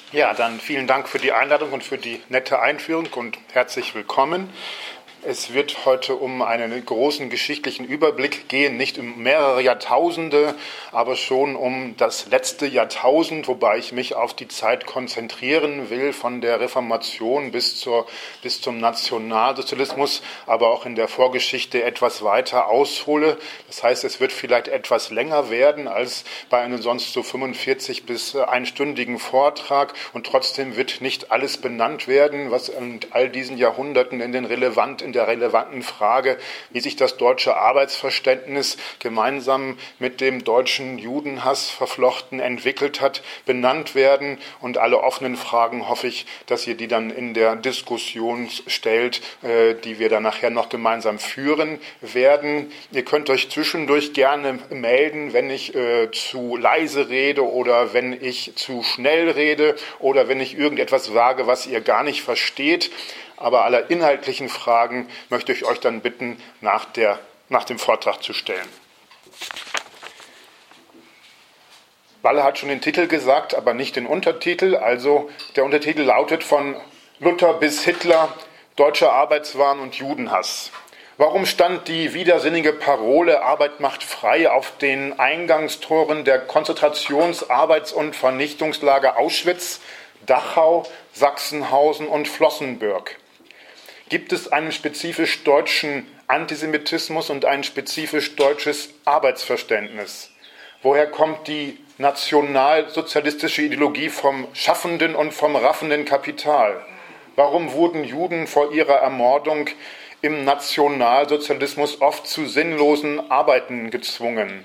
Ja, dann vielen Dank für die Einladung und für die nette Einführung und herzlich willkommen. Es wird heute um einen großen geschichtlichen Überblick gehen, nicht um mehrere Jahrtausende, aber schon um das letzte Jahrtausend, wobei ich mich auf die Zeit konzentrieren will, von der Reformation bis zum Nationalsozialismus, aber auch in der Vorgeschichte etwas weiter aushole. Das heißt, es wird vielleicht etwas länger werden als bei einem sonst so 45 bis einstündigen Vortrag, und trotzdem wird nicht alles benannt werden, was in all diesen Jahrhunderten in der relevanten Frage, wie sich das deutsche Arbeitsverständnis gemeinsam mit dem deutschen Judenhass verflochten entwickelt hat, benannt werden. Und alle offenen Fragen hoffe ich, dass ihr die dann in der Diskussion stellt, die wir dann nachher noch gemeinsam führen werden. Ihr könnt euch zwischendurch gerne melden, wenn ich zu leise rede oder wenn ich zu schnell rede oder wenn ich irgendetwas sage, was ihr gar nicht versteht. Aber alle inhaltlichen Fragen möchte ich euch dann bitten, nach dem Vortrag zu stellen. Walle hat schon den Titel gesagt, aber nicht den Untertitel. Also der Untertitel lautet: Von Luther bis Hitler, deutscher Arbeitswahn und Judenhass. Warum stand die widersinnige Parole Arbeit macht frei auf den Eingangstoren der Konzentrations-, Arbeits- und Vernichtungslager Auschwitz, Dachau, Sachsenhausen und Flossenbürg? Gibt es einen spezifisch deutschen Antisemitismus und ein spezifisch deutsches Arbeitsverständnis? Woher kommt die nationalsozialistische Ideologie vom schaffenden und vom raffenden Kapital? Warum wurden Juden vor ihrer Ermordung im Nationalsozialismus oft zu sinnlosen Arbeiten gezwungen?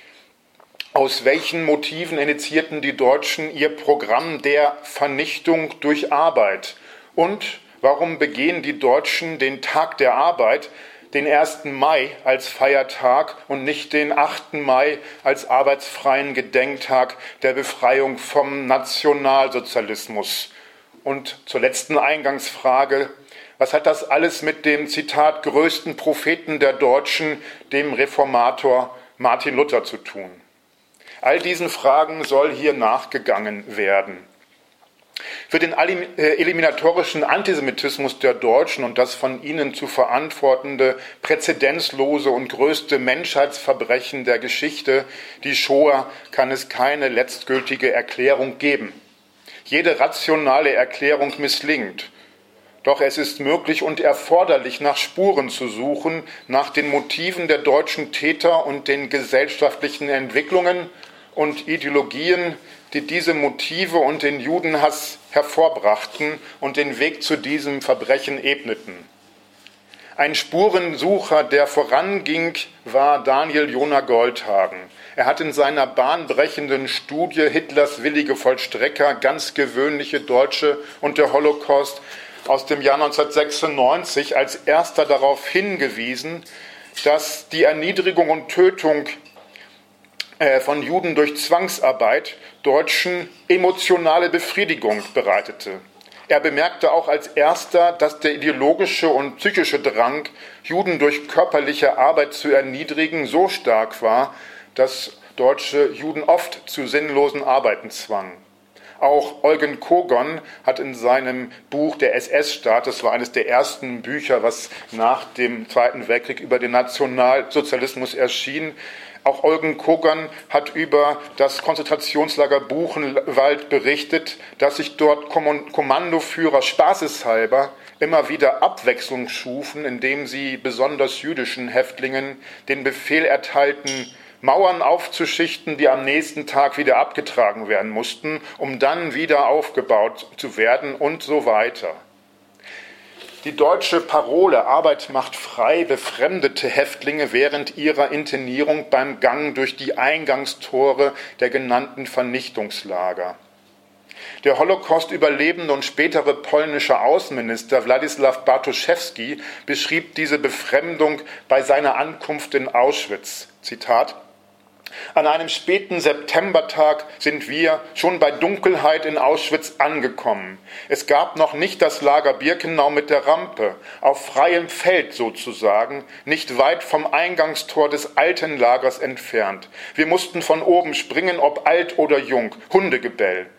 Aus welchen Motiven initiierten die Deutschen ihr Programm der Vernichtung durch Arbeit? Und warum begehen die Deutschen den Tag der Arbeit, den 1. Mai als Feiertag und nicht den 8. Mai als arbeitsfreien Gedenktag der Befreiung vom Nationalsozialismus? Und zur letzten Eingangsfrage: Was hat das alles mit dem, Zitat, größten Propheten der Deutschen, dem Reformator Martin Luther, zu tun? All diesen Fragen soll hier nachgegangen werden. Für den eliminatorischen Antisemitismus der Deutschen und das von ihnen zu verantwortende präzedenzlose und größte Menschheitsverbrechen der Geschichte, die Shoah, kann es keine letztgültige Erklärung geben. Jede rationale Erklärung misslingt. Doch es ist möglich und erforderlich, nach Spuren zu suchen, nach den Motiven der deutschen Täter und den gesellschaftlichen Entwicklungen und Ideologien, die diese Motive und den Judenhass hervorbrachten und den Weg zu diesem Verbrechen ebneten. Ein Spurensucher, der voranging, war Daniel Jonah Goldhagen. Er hat in seiner bahnbrechenden Studie Hitlers willige Vollstrecker, ganz gewöhnliche Deutsche und der Holocaust aus dem Jahr 1996 als erster darauf hingewiesen, dass die Erniedrigung und Tötung von Juden durch Zwangsarbeit Deutschen emotionale Befriedigung bereitete. Er bemerkte auch als erster, dass der ideologische und psychische Drang, Juden durch körperliche Arbeit zu erniedrigen, so stark war, dass deutsche Juden oft zu sinnlosen Arbeiten zwangen. Auch Eugen Kogon hat in seinem Buch Der SS-Staat, das war eines der ersten Bücher, was nach dem Zweiten Weltkrieg über den Nationalsozialismus erschien, auch Eugen Kogon hat über das Konzentrationslager Buchenwald berichtet, dass sich dort Kommandoführer spaßeshalber immer wieder Abwechslung schufen, indem sie besonders jüdischen Häftlingen den Befehl erteilten, Mauern aufzuschichten, die am nächsten Tag wieder abgetragen werden mussten, um dann wieder aufgebaut zu werden und so weiter. Die deutsche Parole Arbeit macht frei befremdete Häftlinge während ihrer Internierung beim Gang durch die Eingangstore der genannten Vernichtungslager. Der Holocaust-Überlebende und spätere polnische Außenminister Władysław Bartoszewski beschrieb diese Befremdung bei seiner Ankunft in Auschwitz. Zitat: An einem späten Septembertag sind wir schon bei Dunkelheit in Auschwitz angekommen. Es gab noch nicht das Lager Birkenau mit der Rampe, auf freiem Feld sozusagen, nicht weit vom Eingangstor des alten Lagers entfernt. Wir mussten von oben springen, ob alt oder jung, Hundegebell.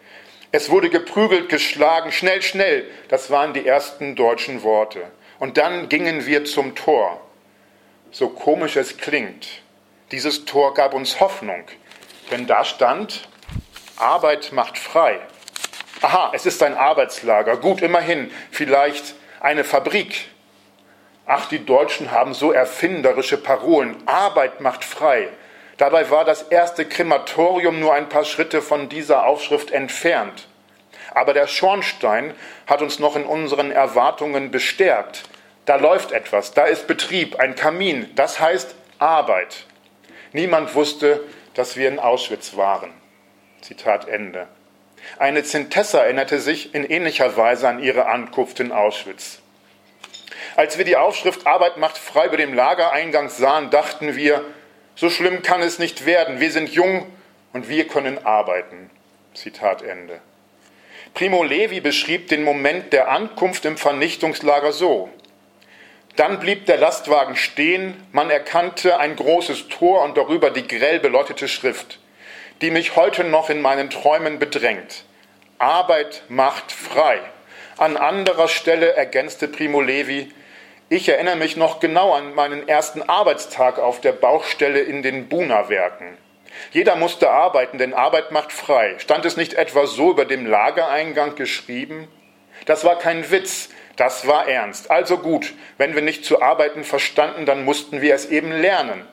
Es wurde geprügelt, geschlagen, schnell, schnell. Das waren die ersten deutschen Worte. Und dann gingen wir zum Tor. So komisch es klingt, dieses Tor gab uns Hoffnung, denn da stand: Arbeit macht frei. Aha, es ist ein Arbeitslager, gut, immerhin, vielleicht eine Fabrik. Ach, die Deutschen haben so erfinderische Parolen. Arbeit macht frei. Dabei war das erste Krematorium nur ein paar Schritte von dieser Aufschrift entfernt. Aber der Schornstein hat uns noch in unseren Erwartungen bestärkt. Da läuft etwas, da ist Betrieb, ein Kamin, das heißt Arbeit. Niemand wusste, dass wir in Auschwitz waren. Zitat Ende. Eine Zintessa erinnerte sich in ähnlicher Weise an ihre Ankunft in Auschwitz. Als wir die Aufschrift Arbeit macht frei über dem Lagereingang sahen, dachten wir, so schlimm kann es nicht werden, wir sind jung und wir können arbeiten. Zitat Ende. Primo Levi beschrieb den Moment der Ankunft im Vernichtungslager so: Dann blieb der Lastwagen stehen, man erkannte ein großes Tor und darüber die grell beleuchtete Schrift, die mich heute noch in meinen Träumen bedrängt. Arbeit macht frei. An anderer Stelle ergänzte Primo Levi: Ich erinnere mich noch genau an meinen ersten Arbeitstag auf der Baustelle in den Buna-Werken. Jeder musste arbeiten, denn Arbeit macht frei. Stand es nicht etwa so über dem Lagereingang geschrieben? Das war kein Witz, das war ernst. Also gut, wenn wir nicht zu arbeiten verstanden, dann mussten wir es eben lernen.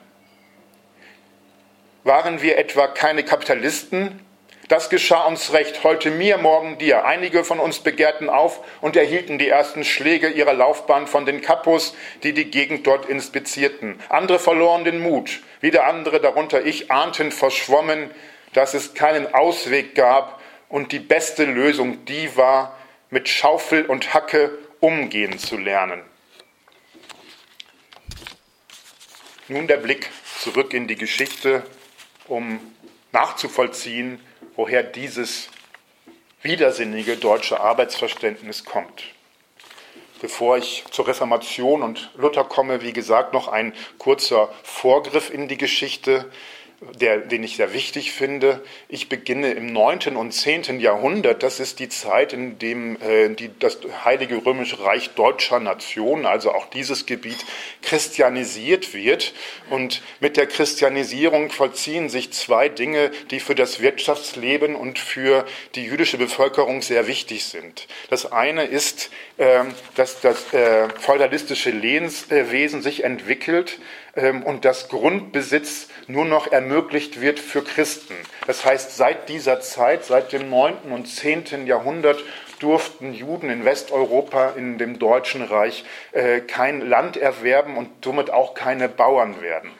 Waren wir etwa keine Kapitalisten? Das geschah uns recht, heute mir, morgen dir. Einige von uns begehrten auf und erhielten die ersten Schläge ihrer Laufbahn von den Kapos, die die Gegend dort inspizierten. Andere verloren den Mut. Wieder andere, darunter ich, ahnten verschwommen, dass es keinen Ausweg gab und die beste Lösung die war, mit Schaufel und Hacke umgehen zu lernen. Nun der Blick zurück in die Geschichte, um nachzuvollziehen, woher dieses widersinnige deutsche Arbeitsverständnis kommt. Bevor ich zur Reformation und Luther komme, wie gesagt, noch ein kurzer Vorgriff in die Geschichte, den ich sehr wichtig finde. Ich beginne im 9. und 10. Jahrhundert. Das ist die Zeit, in dem das Heilige Römische Reich deutscher Nation, also auch dieses Gebiet, christianisiert wird. Und mit der Christianisierung vollziehen sich zwei Dinge, die für das Wirtschaftsleben und für die jüdische Bevölkerung sehr wichtig sind. Das eine ist, dass das feudalistische Lehenswesen sich entwickelt und das Grundbesitz nur noch ermöglicht wird für Christen. Das heißt, seit dieser Zeit, seit dem 9. und 10. Jahrhundert, durften Juden in Westeuropa, in dem Deutschen Reich, kein Land erwerben und somit auch keine Bauern werden.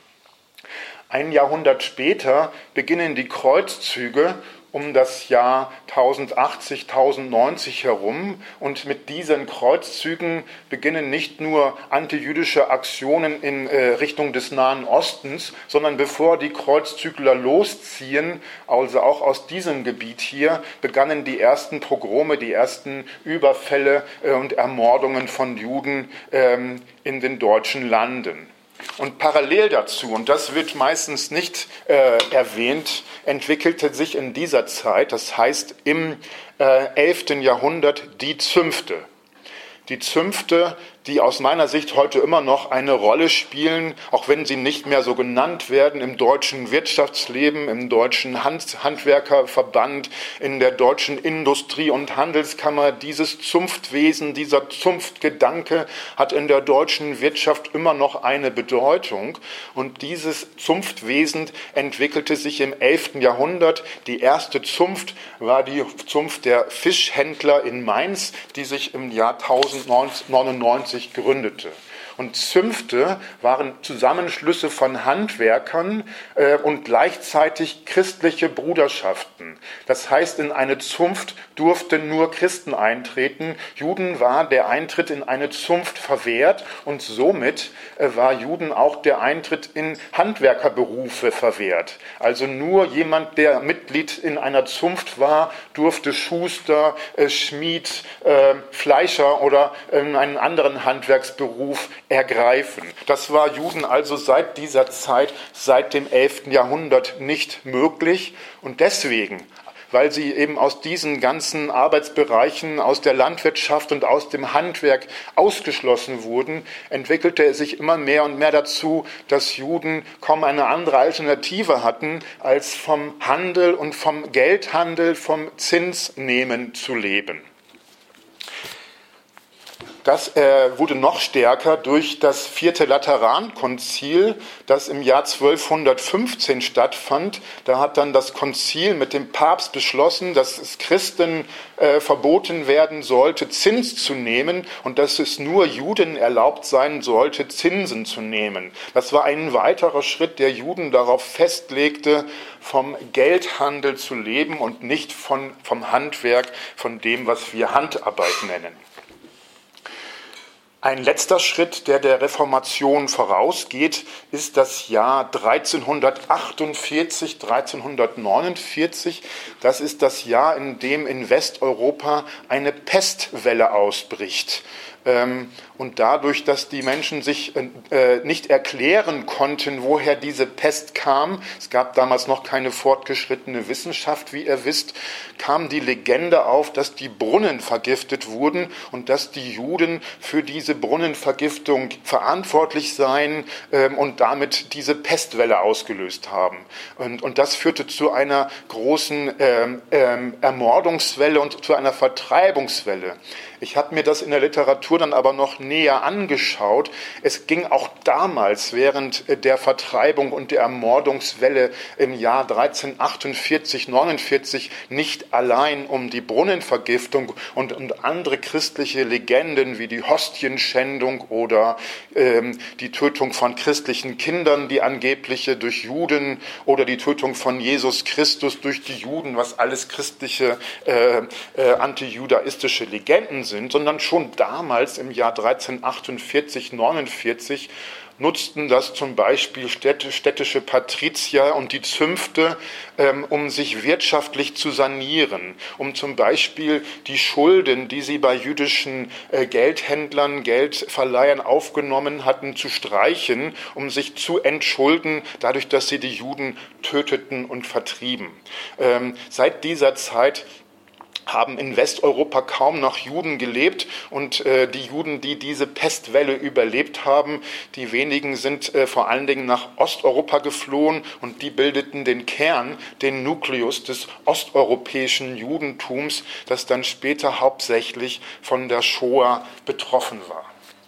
Ein Jahrhundert später beginnen die Kreuzzüge um das Jahr 1080, 1090 herum. Und mit diesen Kreuzzügen beginnen nicht nur antijüdische Aktionen in Richtung des Nahen Ostens, sondern bevor die Kreuzzügler losziehen, also auch aus diesem Gebiet hier, begannen die ersten Pogrome, die ersten Überfälle und Ermordungen von Juden in den deutschen Landen. Und parallel dazu, und das wird meistens nicht erwähnt, entwickelte sich in dieser Zeit, das heißt im 11. Jahrhundert, die Zünfte. Die Zünfte, die aus meiner Sicht heute immer noch eine Rolle spielen, auch wenn sie nicht mehr so genannt werden, im deutschen Wirtschaftsleben, im deutschen Handwerkerverband, in der deutschen Industrie- und Handelskammer. Dieses Zunftwesen, dieser Zunftgedanke hat in der deutschen Wirtschaft immer noch eine Bedeutung. Und dieses Zunftwesen entwickelte sich im 11. Jahrhundert. Die erste Zunft war die Zunft der Fischhändler in Mainz, die sich im Jahr 1099 gründete. Und Zünfte waren Zusammenschlüsse von Handwerkern und gleichzeitig christliche Bruderschaften. Das heißt, in eine Zunft durften nur Christen eintreten. Juden war der Eintritt in eine Zunft verwehrt und somit war Juden auch der Eintritt in Handwerkerberufe verwehrt. Also nur jemand, der Mitglied in einer Zunft war, durfte Schuster, Schmied, Fleischer oder einen anderen Handwerksberuf ergreifen. Das war Juden also seit dieser Zeit, seit dem 11. Jahrhundert nicht möglich und deswegen weil sie eben aus diesen ganzen Arbeitsbereichen, aus der Landwirtschaft und aus dem Handwerk ausgeschlossen wurden, entwickelte es sich immer mehr und mehr dazu, dass Juden kaum eine andere Alternative hatten, als vom Handel und vom Geldhandel, vom Zinsnehmen zu leben. Das wurde noch stärker durch das Vierte Laterankonzil, das im Jahr 1215 stattfand. Da hat dann das Konzil mit dem Papst beschlossen, dass es Christen verboten werden sollte, Zins zu nehmen und dass es nur Juden erlaubt sein sollte, Zinsen zu nehmen. Das war ein weiterer Schritt, der Juden darauf festlegte, vom Geldhandel zu leben und nicht vom Handwerk, von dem, was wir Handarbeit nennen. Ein letzter Schritt, der Reformation vorausgeht, ist das Jahr 1348, 1349. Das ist das Jahr, in dem in Westeuropa eine Pestwelle ausbricht. Und dadurch, dass die Menschen sich nicht erklären konnten, woher diese Pest kam, es gab damals noch keine fortgeschrittene Wissenschaft, wie ihr wisst, kam die Legende auf, dass die Brunnen vergiftet wurden und dass die Juden für diese Brunnenvergiftung verantwortlich seien und damit diese Pestwelle ausgelöst haben. Und das führte zu einer großen Ermordungswelle und zu einer Vertreibungswelle. Ich habe mir das in der Literatur dann aber noch näher angeschaut. Es ging auch damals während der Vertreibung und der Ermordungswelle im Jahr 1348, 49 nicht allein um die Brunnenvergiftung und andere christliche Legenden wie die Hostienschändung oder die Tötung von christlichen Kindern, die angebliche durch Juden, oder die Tötung von Jesus Christus durch die Juden, was alles christliche antijudaistische Legenden sind, sondern schon damals im Jahr 1348, 49 nutzten das zum Beispiel städtische Patrizier und die Zünfte, um sich wirtschaftlich zu sanieren, um zum Beispiel die Schulden, die sie bei jüdischen Geldhändlern, Geldverleihern aufgenommen hatten, zu streichen, um sich zu entschulden, dadurch, dass sie die Juden töteten und vertrieben. Seit dieser Zeit haben in Westeuropa kaum noch Juden gelebt und die Juden, die diese Pestwelle überlebt haben, die wenigen sind vor allen Dingen nach Osteuropa geflohen und die bildeten den Kern, den Nukleus des osteuropäischen Judentums, das dann später hauptsächlich von der Shoah betroffen war.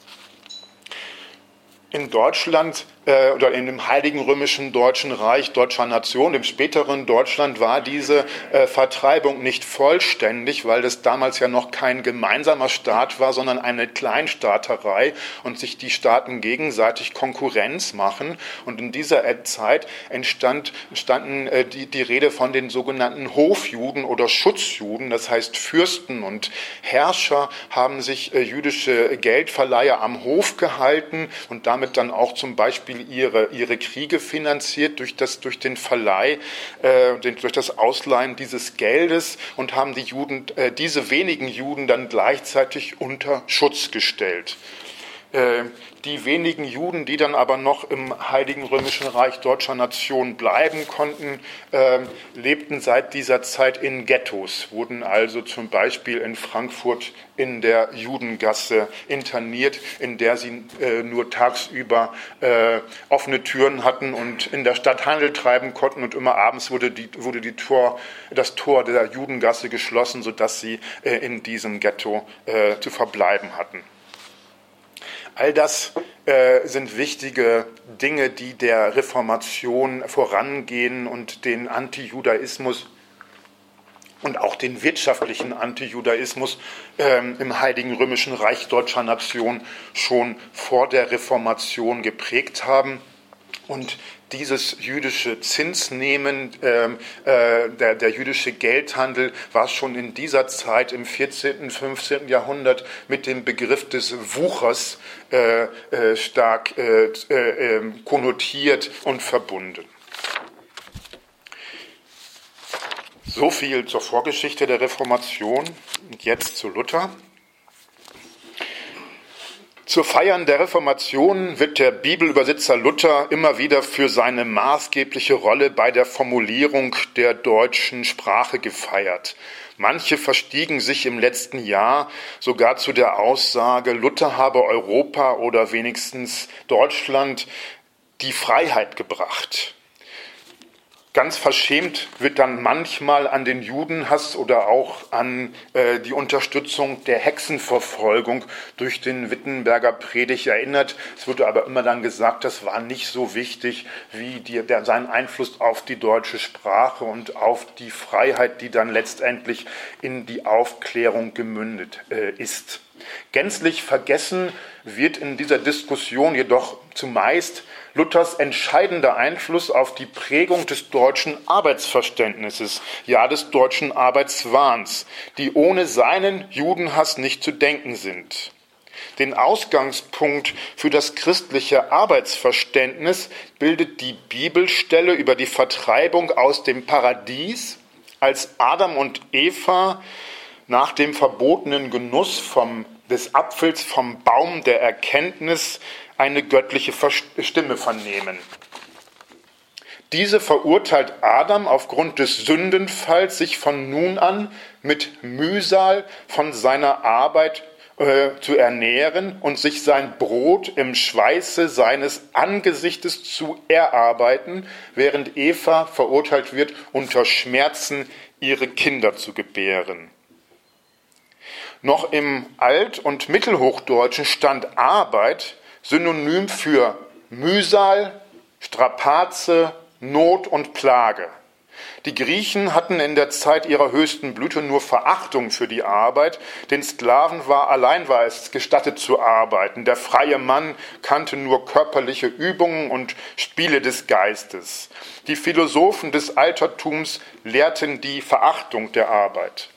In Deutschland oder in dem Heiligen Römischen Deutschen Reich, deutscher Nation, im späteren Deutschland, war diese Vertreibung nicht vollständig, weil das damals ja noch kein gemeinsamer Staat war, sondern eine Kleinstaaterei und sich die Staaten gegenseitig Konkurrenz machen. Und in dieser Zeit entstanden die Rede von den sogenannten Hofjuden oder Schutzjuden, das heißt Fürsten und Herrscher haben sich jüdische Geldverleiher am Hof gehalten und damit dann auch zum Beispiel ihre Kriege finanziert durch den Verleih, durch das Ausleihen dieses Geldes und haben diese wenigen Juden dann gleichzeitig unter Schutz gestellt. Die wenigen Juden, die dann aber noch im Heiligen Römischen Reich deutscher Nation bleiben konnten, lebten seit dieser Zeit in Ghettos, wurden also zum Beispiel in Frankfurt in der Judengasse interniert, in der sie nur tagsüber offene Türen hatten und in der Stadt Handel treiben konnten und immer abends wurde das Tor der Judengasse geschlossen, sodass sie in diesem Ghetto zu verbleiben hatten. All das sind wichtige Dinge, die der Reformation vorangehen und den Antijudaismus und auch den wirtschaftlichen Antijudaismus im Heiligen Römischen Reich deutscher Nation schon vor der Reformation geprägt haben. Und dieses jüdische Zinsnehmen, der jüdische Geldhandel war schon in dieser Zeit im 14., 15. Jahrhundert mit dem Begriff des Wuchers stark konnotiert und verbunden. So viel zur Vorgeschichte der Reformation und jetzt zu Luther. Zur Feiern der Reformation wird der Bibelübersetzer Luther immer wieder für seine maßgebliche Rolle bei der Formulierung der deutschen Sprache gefeiert. Manche verstiegen sich im letzten Jahr sogar zu der Aussage, Luther habe Europa oder wenigstens Deutschland die Freiheit gebracht. Ganz verschämt wird dann manchmal an den Judenhass oder auch an die Unterstützung der Hexenverfolgung durch den Wittenberger Predigt erinnert. Es wurde aber immer dann gesagt, das war nicht so wichtig wie sein Einfluss auf die deutsche Sprache und auf die Freiheit, die dann letztendlich in die Aufklärung gemündet ist. Gänzlich vergessen wird in dieser Diskussion jedoch zumeist Luthers entscheidender Einfluss auf die Prägung des deutschen Arbeitsverständnisses, ja des deutschen Arbeitswahns, die ohne seinen Judenhass nicht zu denken sind. Den Ausgangspunkt für das christliche Arbeitsverständnis bildet die Bibelstelle über die Vertreibung aus dem Paradies, als Adam und Eva nach dem verbotenen Genuss des Apfels vom Baum der Erkenntnis eine göttliche Stimme vernehmen. Diese verurteilt Adam aufgrund des Sündenfalls, sich von nun an mit Mühsal von seiner Arbeit zu ernähren und sich sein Brot im Schweiße seines Angesichtes zu erarbeiten, während Eva verurteilt wird, unter Schmerzen ihre Kinder zu gebären. Noch im Alt- und Mittelhochdeutschen stand Arbeit synonym für Mühsal, Strapaze, Not und Plage. Die Griechen hatten in der Zeit ihrer höchsten Blüte nur Verachtung für die Arbeit. Den Sklaven allein war es gestattet zu arbeiten. Der freie Mann kannte nur körperliche Übungen und Spiele des Geistes. Die Philosophen des Altertums lehrten die Verachtung der Arbeit.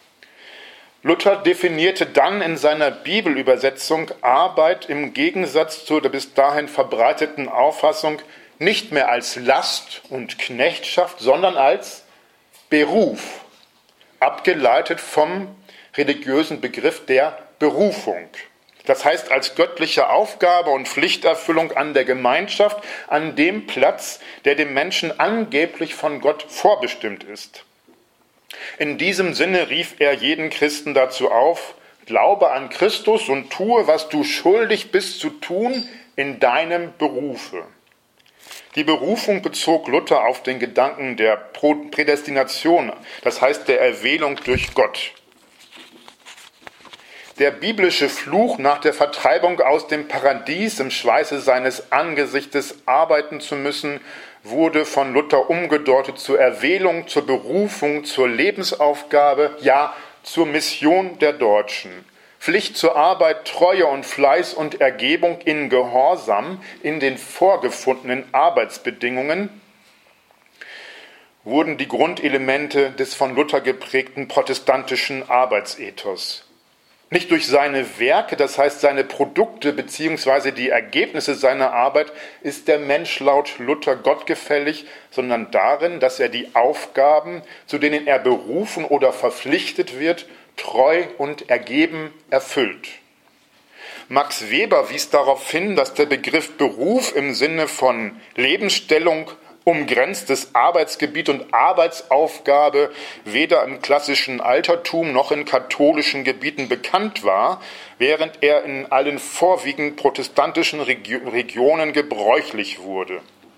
Luther definierte dann in seiner Bibelübersetzung Arbeit im Gegensatz zur bis dahin verbreiteten Auffassung nicht mehr als Last und Knechtschaft, sondern als Beruf, abgeleitet vom religiösen Begriff der Berufung. Das heißt, als göttliche Aufgabe und Pflichterfüllung an der Gemeinschaft, an dem Platz, der dem Menschen angeblich von Gott vorbestimmt ist. In diesem Sinne rief er jeden Christen dazu auf, glaube an Christus und tue, was du schuldig bist zu tun in deinem Berufe. Die Berufung bezog Luther auf den Gedanken der Prädestination, das heißt der Erwählung durch Gott. Der biblische Fluch, nach der Vertreibung aus dem Paradies im Schweiße seines Angesichtes arbeiten zu müssen, wurde von Luther umgedeutet zur Erwählung, zur Berufung, zur Lebensaufgabe, ja zur Mission der Deutschen. Pflicht zur Arbeit, Treue und Fleiß und Ergebung in Gehorsam in den vorgefundenen Arbeitsbedingungen wurden die Grundelemente des von Luther geprägten protestantischen Arbeitsethos. Nicht durch seine Werke, das heißt seine Produkte bzw. die Ergebnisse seiner Arbeit, ist der Mensch laut Luther gottgefällig, sondern darin, dass er die Aufgaben, zu denen er berufen oder verpflichtet wird, treu und ergeben erfüllt. Max Weber wies darauf hin, dass der Begriff Beruf im Sinne von Lebensstellung, umgrenztes Arbeitsgebiet und Arbeitsaufgabe weder im klassischen Altertum noch in katholischen Gebieten bekannt war, während er in allen vorwiegend protestantischen Regionen gebräuchlich wurde.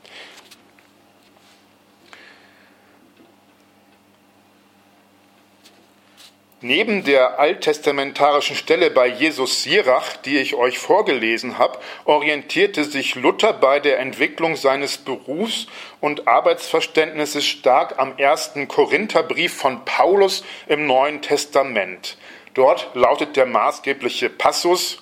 Neben der alttestamentarischen Stelle bei Jesus Sirach, die ich euch vorgelesen habe, orientierte sich Luther bei der Entwicklung seines Berufs- und Arbeitsverständnisses stark am 1. Korintherbrief von Paulus im Neuen Testament. Dort lautet der maßgebliche Passus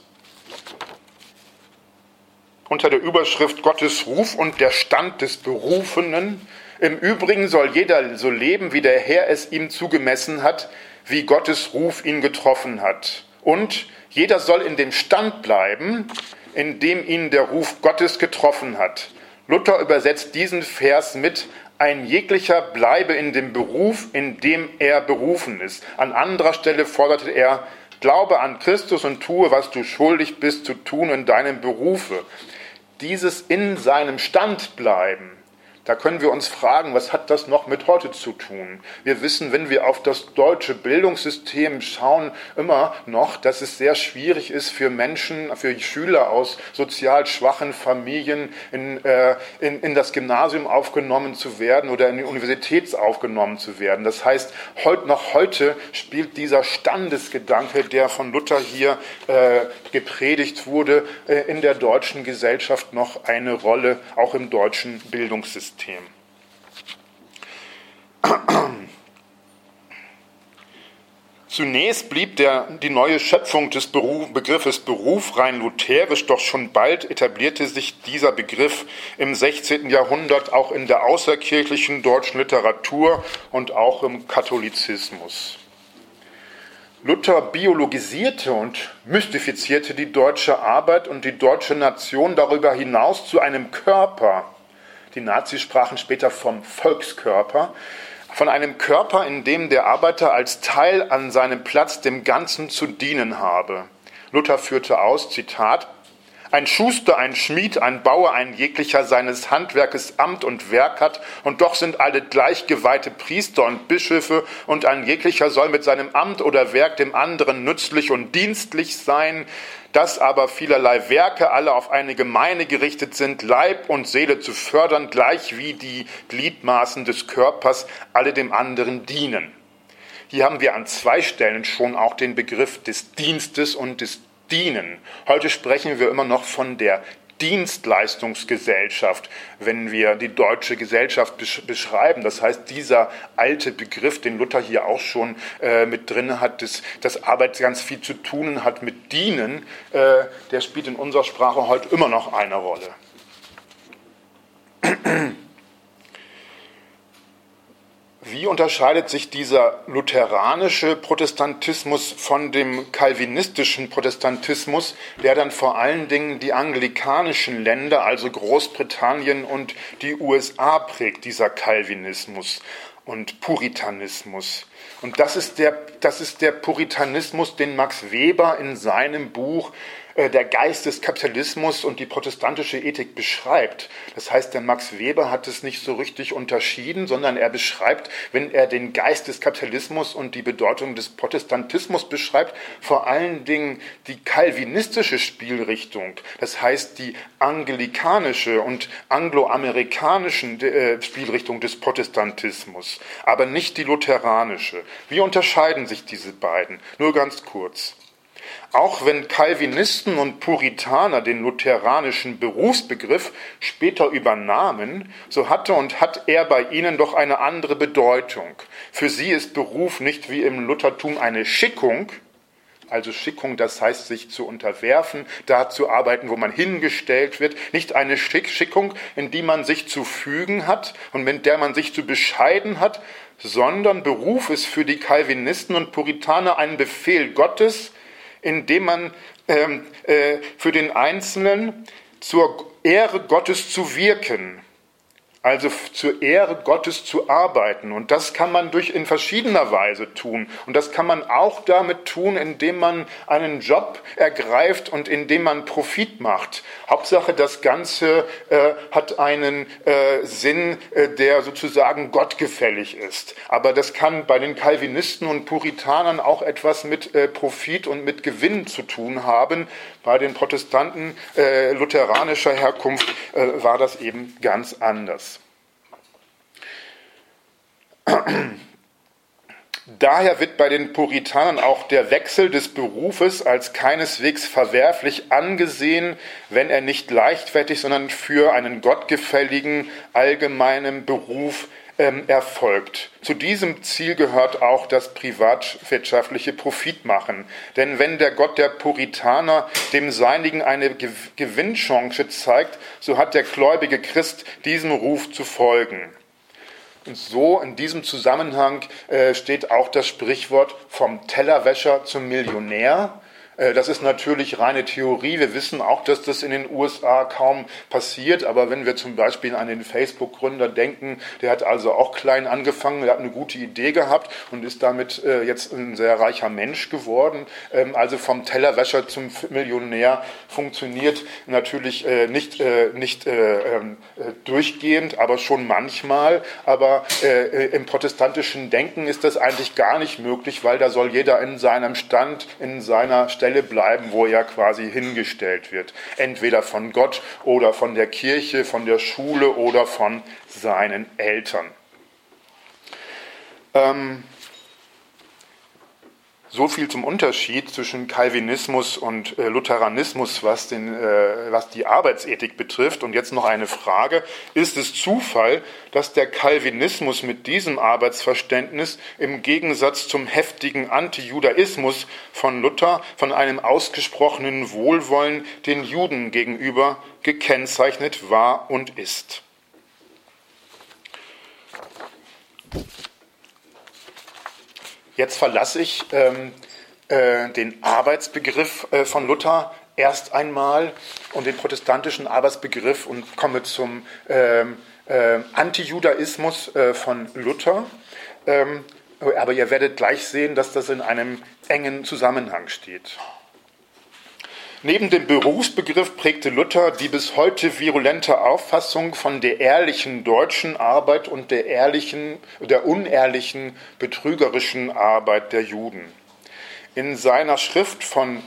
unter der Überschrift Gottes Ruf und der Stand des Berufenen: Im Übrigen soll jeder so leben, wie der Herr es ihm zugemessen hat, wie Gottes Ruf ihn getroffen hat. Und jeder soll in dem Stand bleiben, in dem ihn der Ruf Gottes getroffen hat. Luther übersetzt diesen Vers mit: Ein jeglicher bleibe in dem Beruf, in dem er berufen ist. An anderer Stelle forderte er: glaube an Christus und tue, was du schuldig bist zu tun in deinem Berufe. Dieses in seinem Stand bleiben, da können wir uns fragen, was hat das noch mit heute zu tun? Wir wissen, wenn wir auf das deutsche Bildungssystem schauen, immer noch, dass es sehr schwierig ist für Menschen, für Schüler aus sozial schwachen Familien in das Gymnasium aufgenommen zu werden oder in die Universität aufgenommen zu werden. Das heißt, noch heute spielt dieser Standesgedanke, der von Luther hier gepredigt wurde, in der deutschen Gesellschaft noch eine Rolle, auch im deutschen Bildungssystem. Zunächst blieb die neue Schöpfung des Begriffes Beruf rein lutherisch, doch schon bald etablierte sich dieser Begriff im 16. Jahrhundert auch in der außerkirchlichen deutschen Literatur und auch im Katholizismus. Luther biologisierte und mystifizierte die deutsche Arbeit und die deutsche Nation darüber hinaus zu einem Körper. Die Nazis sprachen später vom Volkskörper, von einem Körper, in dem der Arbeiter als Teil an seinem Platz dem Ganzen zu dienen habe. Luther führte aus, Zitat, ein Schuster, ein Schmied, ein Bauer, ein jeglicher seines Handwerkes Amt und Werk hat, und doch sind alle gleich geweihte Priester und Bischöfe, und ein jeglicher soll mit seinem Amt oder Werk dem anderen nützlich und dienstlich sein, dass aber vielerlei Werke alle auf eine Gemeine gerichtet sind, Leib und Seele zu fördern, gleich wie die Gliedmaßen des Körpers alle dem anderen dienen. Hier haben wir an zwei Stellen schon auch den Begriff des Dienstes und des Dienen. Heute sprechen wir immer noch von der Dienstleistungsgesellschaft, wenn wir die deutsche Gesellschaft beschreiben. Das heißt, dieser alte Begriff, den Luther hier auch schon mit drin hat, dass Arbeit ganz viel zu tun hat mit Dienen, der spielt in unserer Sprache heute immer noch eine Rolle. Wie unterscheidet sich dieser lutheranische Protestantismus von dem calvinistischen Protestantismus, der dann vor allen Dingen die anglikanischen Länder, also Großbritannien und die USA prägt, dieser Calvinismus und Puritanismus? Und das ist der Puritanismus, den Max Weber in seinem Buch Der Geist des Kapitalismus und die protestantische Ethik beschreibt. Das heißt, der Max Weber hat es nicht so richtig unterschieden, sondern er beschreibt, wenn er den Geist des Kapitalismus und die Bedeutung des Protestantismus beschreibt, vor allen Dingen die calvinistische Spielrichtung, das heißt die anglikanische und angloamerikanische Spielrichtung des Protestantismus, aber nicht die lutheranische. Wie unterscheiden sich diese beiden? Nur ganz kurz. Auch wenn Calvinisten und Puritaner den lutheranischen Berufsbegriff später übernahmen, so hatte und hat er bei ihnen doch eine andere Bedeutung. Für sie ist Beruf nicht wie im Luthertum eine Schickung, also Schickung, das heißt sich zu unterwerfen, da zu arbeiten, wo man hingestellt wird, nicht eine Schickung, in die man sich zu fügen hat und mit der man sich zu bescheiden hat, sondern Beruf ist für die Calvinisten und Puritaner ein Befehl Gottes, indem man für den Einzelnen zur Ehre Gottes zu wirken, also zur Ehre Gottes zu arbeiten. Und das kann man in verschiedener Weise tun. Und das kann man auch damit tun, indem man einen Job ergreift und indem man Profit macht. Hauptsache, das Ganze hat einen Sinn, der sozusagen gottgefällig ist. Aber das kann bei den Calvinisten und Puritanern auch etwas mit Profit und mit Gewinn zu tun haben. Bei den Protestanten lutheranischer Herkunft war das eben ganz anders. Daher wird bei den Puritanern auch der Wechsel des Berufes als keineswegs verwerflich angesehen, wenn er nicht leichtfertig, sondern für einen gottgefälligen, allgemeinen Beruf erfolgt. Zu diesem Ziel gehört auch das privatwirtschaftliche Profitmachen. Denn wenn der Gott der Puritaner dem Seinigen eine Gewinnchance zeigt, so hat der gläubige Christ diesem Ruf zu folgen. Und so in diesem Zusammenhang steht auch das Sprichwort vom Tellerwäscher zum Millionär. Das ist natürlich reine Theorie. Wir wissen auch, dass das in den USA kaum passiert. Aber wenn wir zum Beispiel an den Facebook-Gründer denken, der hat also auch klein angefangen, der hat eine gute Idee gehabt und ist damit jetzt ein sehr reicher Mensch geworden. Also vom Tellerwäscher zum Millionär funktioniert natürlich nicht durchgehend, aber schon manchmal. Aber im protestantischen Denken ist das eigentlich gar nicht möglich, weil da soll jeder in seinem Stand, in seiner Stelle bleiben, wo er quasi hingestellt wird. Entweder von Gott oder von der Kirche, von der Schule oder von seinen Eltern. So viel zum Unterschied zwischen Calvinismus und Lutheranismus, was die Arbeitsethik betrifft. Und jetzt noch eine Frage. Ist es Zufall, dass der Calvinismus mit diesem Arbeitsverständnis im Gegensatz zum heftigen Antijudaismus von Luther von einem ausgesprochenen Wohlwollen den Juden gegenüber gekennzeichnet war und ist? Jetzt verlasse ich den Arbeitsbegriff von Luther erst einmal und den protestantischen Arbeitsbegriff und komme zum Antijudaismus von Luther. Aber ihr werdet gleich sehen, dass das in einem engen Zusammenhang steht. Neben dem Berufsbegriff prägte Luther die bis heute virulente Auffassung von der ehrlichen deutschen Arbeit und der unehrlichen, betrügerischen Arbeit der Juden. In seiner Schrift von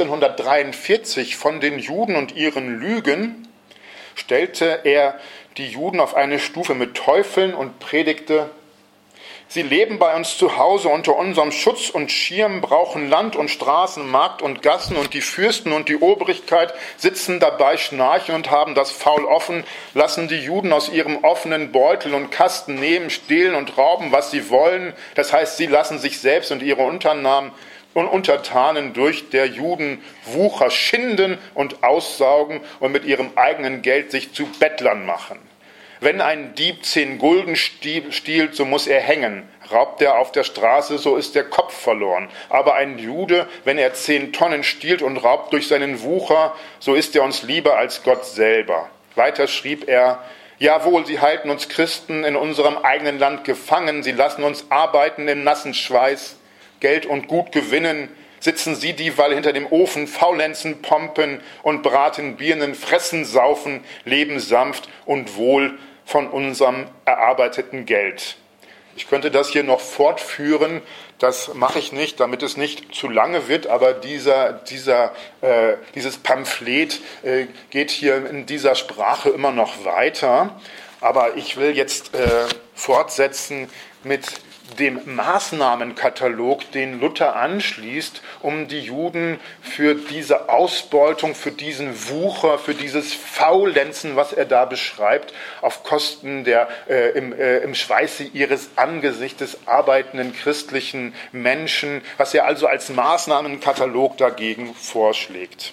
1543 von den Juden und ihren Lügen stellte er die Juden auf eine Stufe mit Teufeln und predigte: Sie leben bei uns zu Hause unter unserem Schutz und Schirm, brauchen Land und Straßen, Markt und Gassen, und die Fürsten und die Obrigkeit sitzen dabei, schnarchen und haben das Faul offen, lassen die Juden aus ihrem offenen Beutel und Kasten nehmen, stehlen und rauben, was sie wollen. Das heißt, sie lassen sich selbst und ihre Untertanen durch der Juden Wucher schinden und aussaugen und mit ihrem eigenen Geld sich zu Bettlern machen. Wenn ein Dieb 10 Gulden stiehlt, so muss er hängen. Raubt er auf der Straße, so ist der Kopf verloren. Aber ein Jude, wenn er 10 Tonnen stiehlt und raubt durch seinen Wucher, so ist er uns lieber als Gott selber. Weiter schrieb er: Jawohl, sie halten uns Christen in unserem eigenen Land gefangen. Sie lassen uns arbeiten im nassen Schweiß, Geld und Gut gewinnen. Sitzen sie dieweil hinter dem Ofen, faulenzen, pompen und braten Birnen, fressen, saufen, leben sanft und wohl von unserem erarbeiteten Geld. Ich könnte das hier noch fortführen, das mache ich nicht, damit es nicht zu lange wird, aber dieses Pamphlet geht hier in dieser Sprache immer noch weiter. Aber ich will jetzt fortsetzen mit dem Maßnahmenkatalog, den Luther anschließt, um die Juden für diese Ausbeutung, für diesen Wucher, für dieses Faulenzen, was er da beschreibt, auf Kosten der im Schweiße ihres Angesichtes arbeitenden christlichen Menschen, was er also als Maßnahmenkatalog dagegen vorschlägt.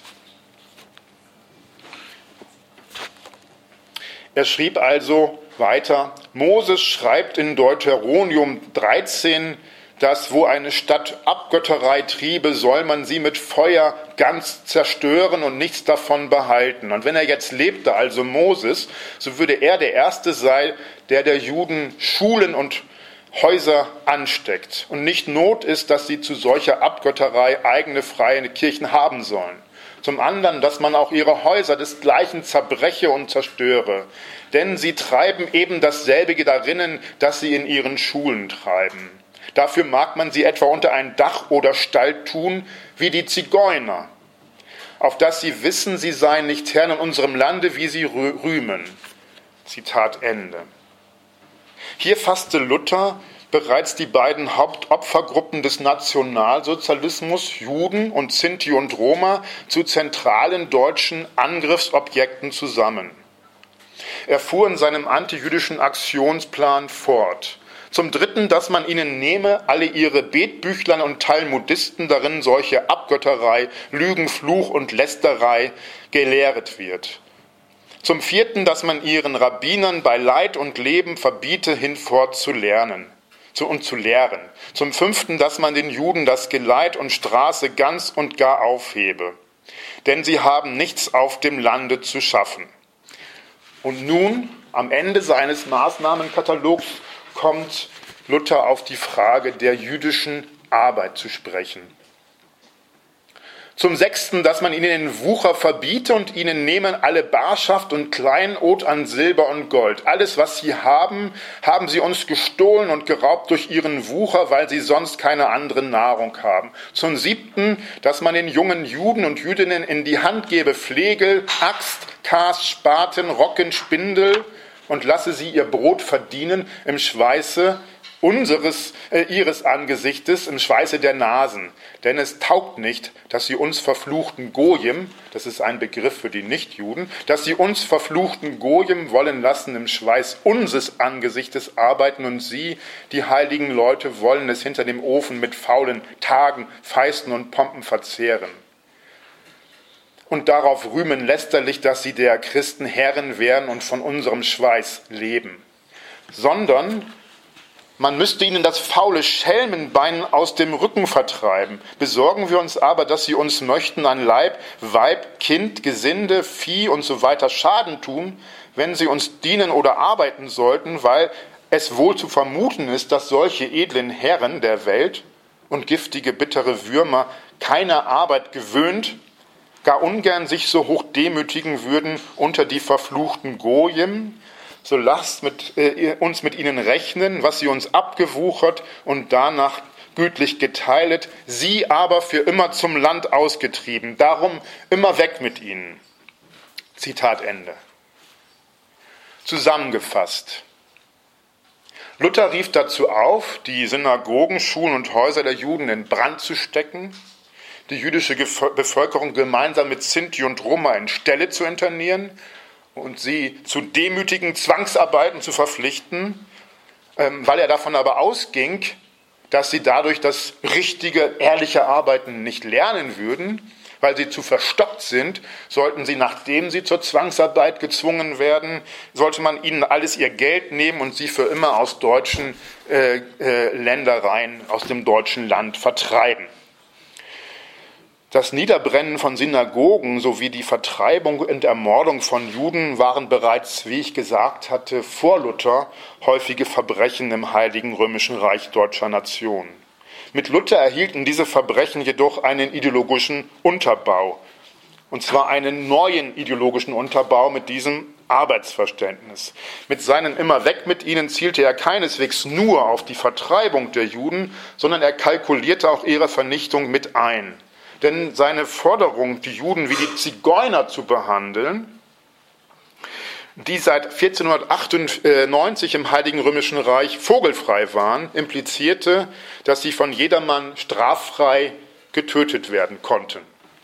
Er schrieb also weiter: Moses schreibt in Deuteronomium 13, dass wo eine Stadt Abgötterei triebe, soll man sie mit Feuer ganz zerstören und nichts davon behalten. Und wenn er jetzt lebte, also Moses, so würde er der Erste sein, der Juden Schulen und Häuser ansteckt. Und nicht Not ist, dass sie zu solcher Abgötterei eigene freie Kirchen haben sollen. Zum anderen, dass man auch ihre Häuser desgleichen zerbreche und zerstöre. Denn sie treiben eben dasselbige darinnen, das sie in ihren Schulen treiben. Dafür mag man sie etwa unter ein Dach oder Stall tun, wie die Zigeuner, auf dass sie wissen, sie seien nicht Herren in unserem Lande, wie sie rühmen. Zitat Ende. Hier fasste Luther bereits die beiden Hauptopfergruppen des Nationalsozialismus, Juden und Sinti und Roma, zu zentralen deutschen Angriffsobjekten zusammen. Er fuhr in seinem antijüdischen Aktionsplan fort. Zum Dritten, dass man ihnen nehme, alle ihre Betbüchlein und Talmudisten, darin solche Abgötterei, Lügen, Fluch und Lästerei gelehret wird. Zum Vierten, dass man ihren Rabbinern bei Leid und Leben verbiete, hinfort zu lernen. und zu lehren. Zum 5., dass man den Juden das Geleit und Straße ganz und gar aufhebe. Denn sie haben nichts auf dem Lande zu schaffen. Und nun, am Ende seines Maßnahmenkatalogs, kommt Luther auf die Frage der jüdischen Arbeit zu sprechen. Zum 6., dass man ihnen den Wucher verbiete und ihnen nehmen alle Barschaft und Kleinod an Silber und Gold. Alles, was sie haben, haben sie uns gestohlen und geraubt durch ihren Wucher, weil sie sonst keine andere Nahrung haben. Zum 7., dass man den jungen Juden und Jüdinnen in die Hand gebe Flegel, Axt, Kas, Spaten, Rocken, Spindel und lasse sie ihr Brot verdienen im Schweiße ihres Angesichtes, im Schweiße der Nasen. Denn es taugt nicht, dass sie uns verfluchten Gojim, das ist ein Begriff für die Nichtjuden, dass sie uns verfluchten Gojim wollen lassen im Schweiß unseres Angesichtes arbeiten und sie, die heiligen Leute, wollen es hinter dem Ofen mit faulen Tagen, Feisten und Pompen verzehren. Und darauf rühmen lästerlich, dass sie der Christen Herren werden und von unserem Schweiß leben. Sondern man müsste ihnen das faule Schelmenbein aus dem Rücken vertreiben. Besorgen wir uns aber, dass sie uns möchten an Leib, Weib, Kind, Gesinde, Vieh und so weiter Schaden tun, wenn sie uns dienen oder arbeiten sollten, weil es wohl zu vermuten ist, dass solche edlen Herren der Welt und giftige, bittere Würmer keiner Arbeit gewöhnt, gar ungern sich so hoch demütigen würden unter die verfluchten Gojim, so lasst uns mit ihnen rechnen, was sie uns abgewuchert und danach gütlich geteilet, sie aber für immer zum Land ausgetrieben, darum immer weg mit ihnen. Zitat Ende. Zusammengefasst. Luther rief dazu auf, die Synagogen, Schulen und Häuser der Juden in Brand zu stecken, die jüdische Bevölkerung gemeinsam mit Sinti und Roma in Ställe zu internieren und sie zu demütigen Zwangsarbeiten zu verpflichten, weil er davon aber ausging, dass sie dadurch das richtige, ehrliche Arbeiten nicht lernen würden, weil sie zu verstockt sind, sollten sie, nachdem sie zur Zwangsarbeit gezwungen werden, sollte man ihnen alles ihr Geld nehmen und sie für immer aus deutschen Ländereien, aus dem deutschen Land vertreiben. Das Niederbrennen von Synagogen sowie die Vertreibung und Ermordung von Juden waren bereits, wie ich gesagt hatte, vor Luther häufige Verbrechen im Heiligen Römischen Reich deutscher Nation. Mit Luther erhielten diese Verbrechen jedoch einen ideologischen Unterbau, und zwar einen neuen ideologischen Unterbau mit diesem Arbeitsverständnis. Mit seinen Immer weg mit ihnen zielte er keineswegs nur auf die Vertreibung der Juden, sondern er kalkulierte auch ihre Vernichtung mit ein. Denn seine Forderung, die Juden wie die Zigeuner zu behandeln, die seit 1498 im Heiligen Römischen Reich vogelfrei waren, implizierte, dass sie von jedermann straffrei getötet werden konnten.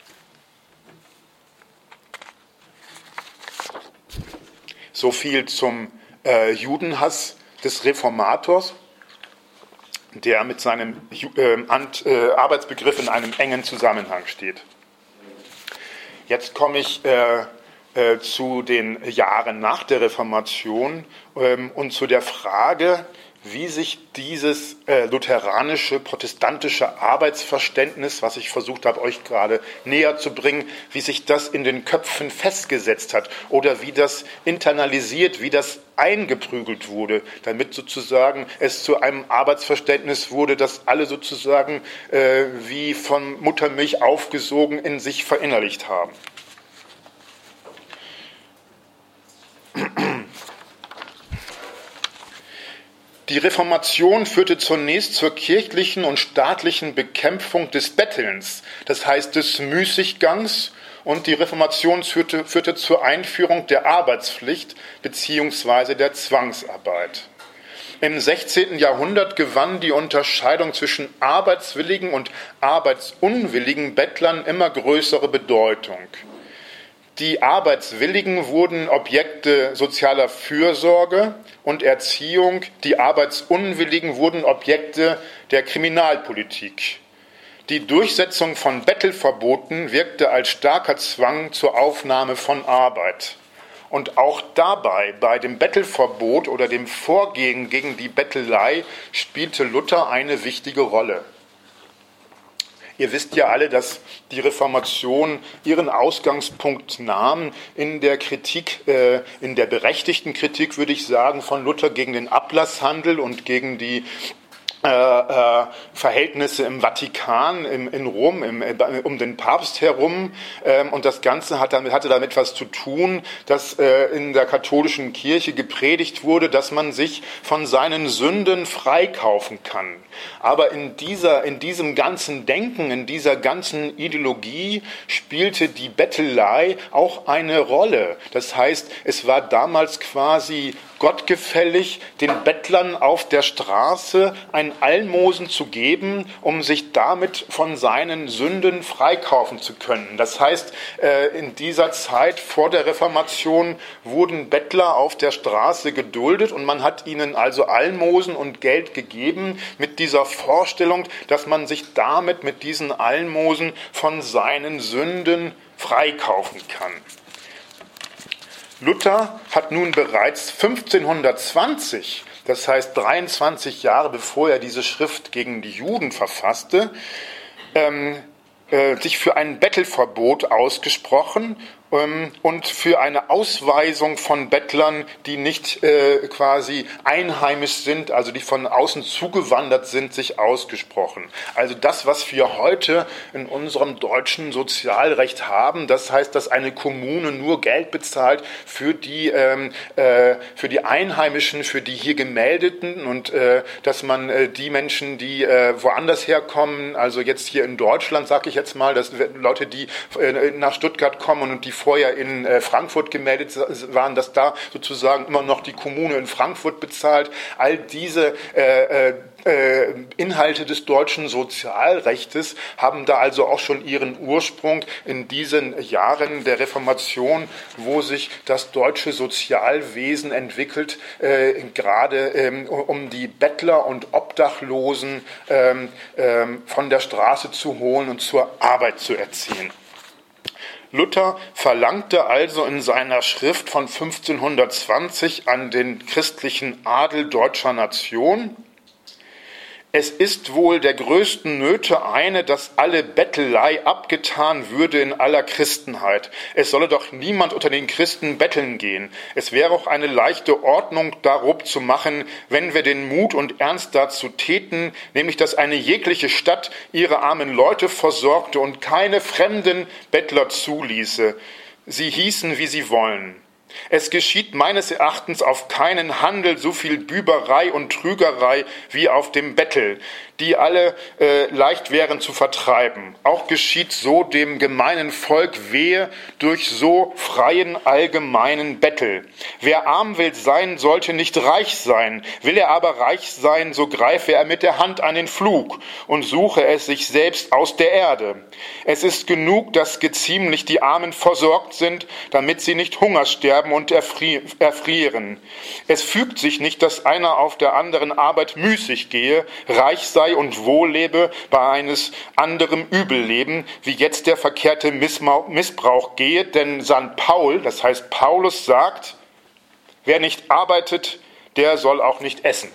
So viel zum Judenhass des Reformators, der mit seinem Arbeitsbegriff in einem engen Zusammenhang steht. Jetzt komme ich zu den Jahren nach der Reformation und zu der Frage, wie sich dieses lutheranische, protestantische Arbeitsverständnis, was ich versucht habe, euch gerade näher zu bringen, wie sich das in den Köpfen festgesetzt hat oder wie das internalisiert, wie das eingeprügelt wurde, damit sozusagen es zu einem Arbeitsverständnis wurde, das alle sozusagen wie von Muttermilch aufgesogen in sich verinnerlicht haben. Die Reformation führte zunächst zur kirchlichen und staatlichen Bekämpfung des Bettelns, das heißt des Müßiggangs, und die Reformation führte zur Einführung der Arbeitspflicht bzw. der Zwangsarbeit. Im 16. Jahrhundert gewann die Unterscheidung zwischen arbeitswilligen und arbeitsunwilligen Bettlern immer größere Bedeutung. Die Arbeitswilligen wurden Objekte sozialer Fürsorge und Erziehung, die Arbeitsunwilligen wurden Objekte der Kriminalpolitik. Die Durchsetzung von Bettelverboten wirkte als starker Zwang zur Aufnahme von Arbeit. Und auch dabei, bei dem Bettelverbot oder dem Vorgehen gegen die Bettelei, spielte Luther eine wichtige Rolle. Ihr wisst ja alle, dass die Reformation ihren Ausgangspunkt nahm in der Kritik, in der berechtigten Kritik, würde ich sagen, von Luther gegen den Ablasshandel und gegen die Verhältnisse im Vatikan, in Rom, um den Papst herum. Und das Ganze hatte damit was zu tun, dass in der katholischen Kirche gepredigt wurde, dass man sich von seinen Sünden freikaufen kann. Aber in diesem ganzen Denken, in dieser ganzen Ideologie spielte die Bettelei auch eine Rolle. Das heißt, es war damals quasi gottgefällig, den Bettlern auf der Straße ein Almosen zu geben, um sich damit von seinen Sünden freikaufen zu können. Das heißt, in dieser Zeit vor der Reformation wurden Bettler auf der Straße geduldet und man hat ihnen also Almosen und Geld gegeben mit dieser Vorstellung, dass man sich damit mit diesen Almosen von seinen Sünden freikaufen kann. Luther hat nun bereits 1520, das heißt 23 Jahre bevor er diese Schrift gegen die Juden verfasste, sich für ein Bettelverbot ausgesprochen und für eine Ausweisung von Bettlern, die nicht quasi einheimisch sind, also die von außen zugewandert sind, sich ausgesprochen. Also das, was wir heute in unserem deutschen Sozialrecht haben, das heißt, dass eine Kommune nur Geld bezahlt für die Einheimischen, für die hier Gemeldeten und dass man die Menschen, die woanders herkommen, also jetzt hier in Deutschland, sage ich jetzt mal, dass Leute, die nach Stuttgart kommen und die vorher in Frankfurt gemeldet waren, dass da sozusagen immer noch die Kommune in Frankfurt bezahlt. All diese Inhalte des deutschen Sozialrechtes haben da also auch schon ihren Ursprung in diesen Jahren der Reformation, wo sich das deutsche Sozialwesen entwickelt, gerade um die Bettler und Obdachlosen von der Straße zu holen und zur Arbeit zu erziehen. Luther verlangte also in seiner Schrift von 1520 an den christlichen Adel deutscher Nation: Es ist wohl der größten Nöte eine, dass alle Bettelei abgetan würde in aller Christenheit. Es solle doch niemand unter den Christen betteln gehen. Es wäre auch eine leichte Ordnung darob zu machen, wenn wir den Mut und Ernst dazu täten, nämlich dass eine jegliche Stadt ihre armen Leute versorgte und keine fremden Bettler zuließe. Sie hießen, wie sie wollen. Es geschieht meines Erachtens auf keinen Handel so viel Büberei und Trügerei wie auf dem Bettel, die alle leicht wären zu vertreiben. Auch geschieht so dem gemeinen Volk wehe durch so freien allgemeinen Bettel. Wer arm will sein, sollte nicht reich sein. Will er aber reich sein, so greife er mit der Hand an den Pflug und suche es sich selbst aus der Erde. Es ist genug, dass geziemlich die Armen versorgt sind, damit sie nicht Hunger sterben und erfrieren. Es fügt sich nicht, dass einer auf der anderen Arbeit müßig gehe, reich sei und wohl lebe, bei eines anderem übel leben, wie jetzt der verkehrte Missbrauch gehe. Denn St. Paul, das heißt Paulus, sagt: Wer nicht arbeitet, der soll auch nicht essen.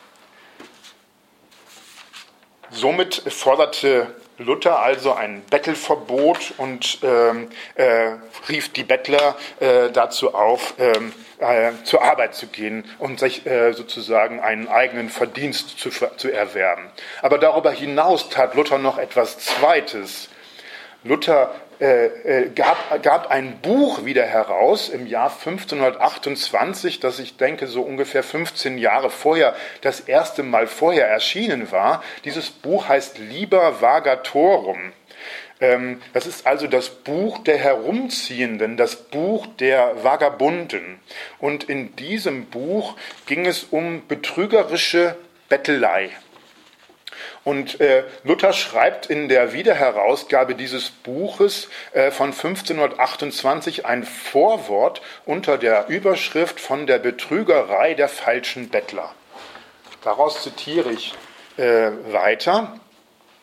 Somit forderte Luther also ein Bettelverbot und rief die Bettler dazu auf, zur Arbeit zu gehen und sich sozusagen einen eigenen Verdienst zu erwerben. Aber darüber hinaus tat Luther noch etwas Zweites. Luther gab ein Buch wieder heraus im Jahr 1528, das ich denke so ungefähr 15 Jahre vorher, das erste Mal vorher erschienen war. Dieses Buch heißt Liber Vagatorum. Das ist also das Buch der Herumziehenden, das Buch der Vagabunden. Und in diesem Buch ging es um betrügerische Bettelei. Und Luther schreibt in der Wiederherausgabe dieses Buches von 1528 ein Vorwort unter der Überschrift von der Betrügerei der falschen Bettler. Daraus zitiere ich weiter.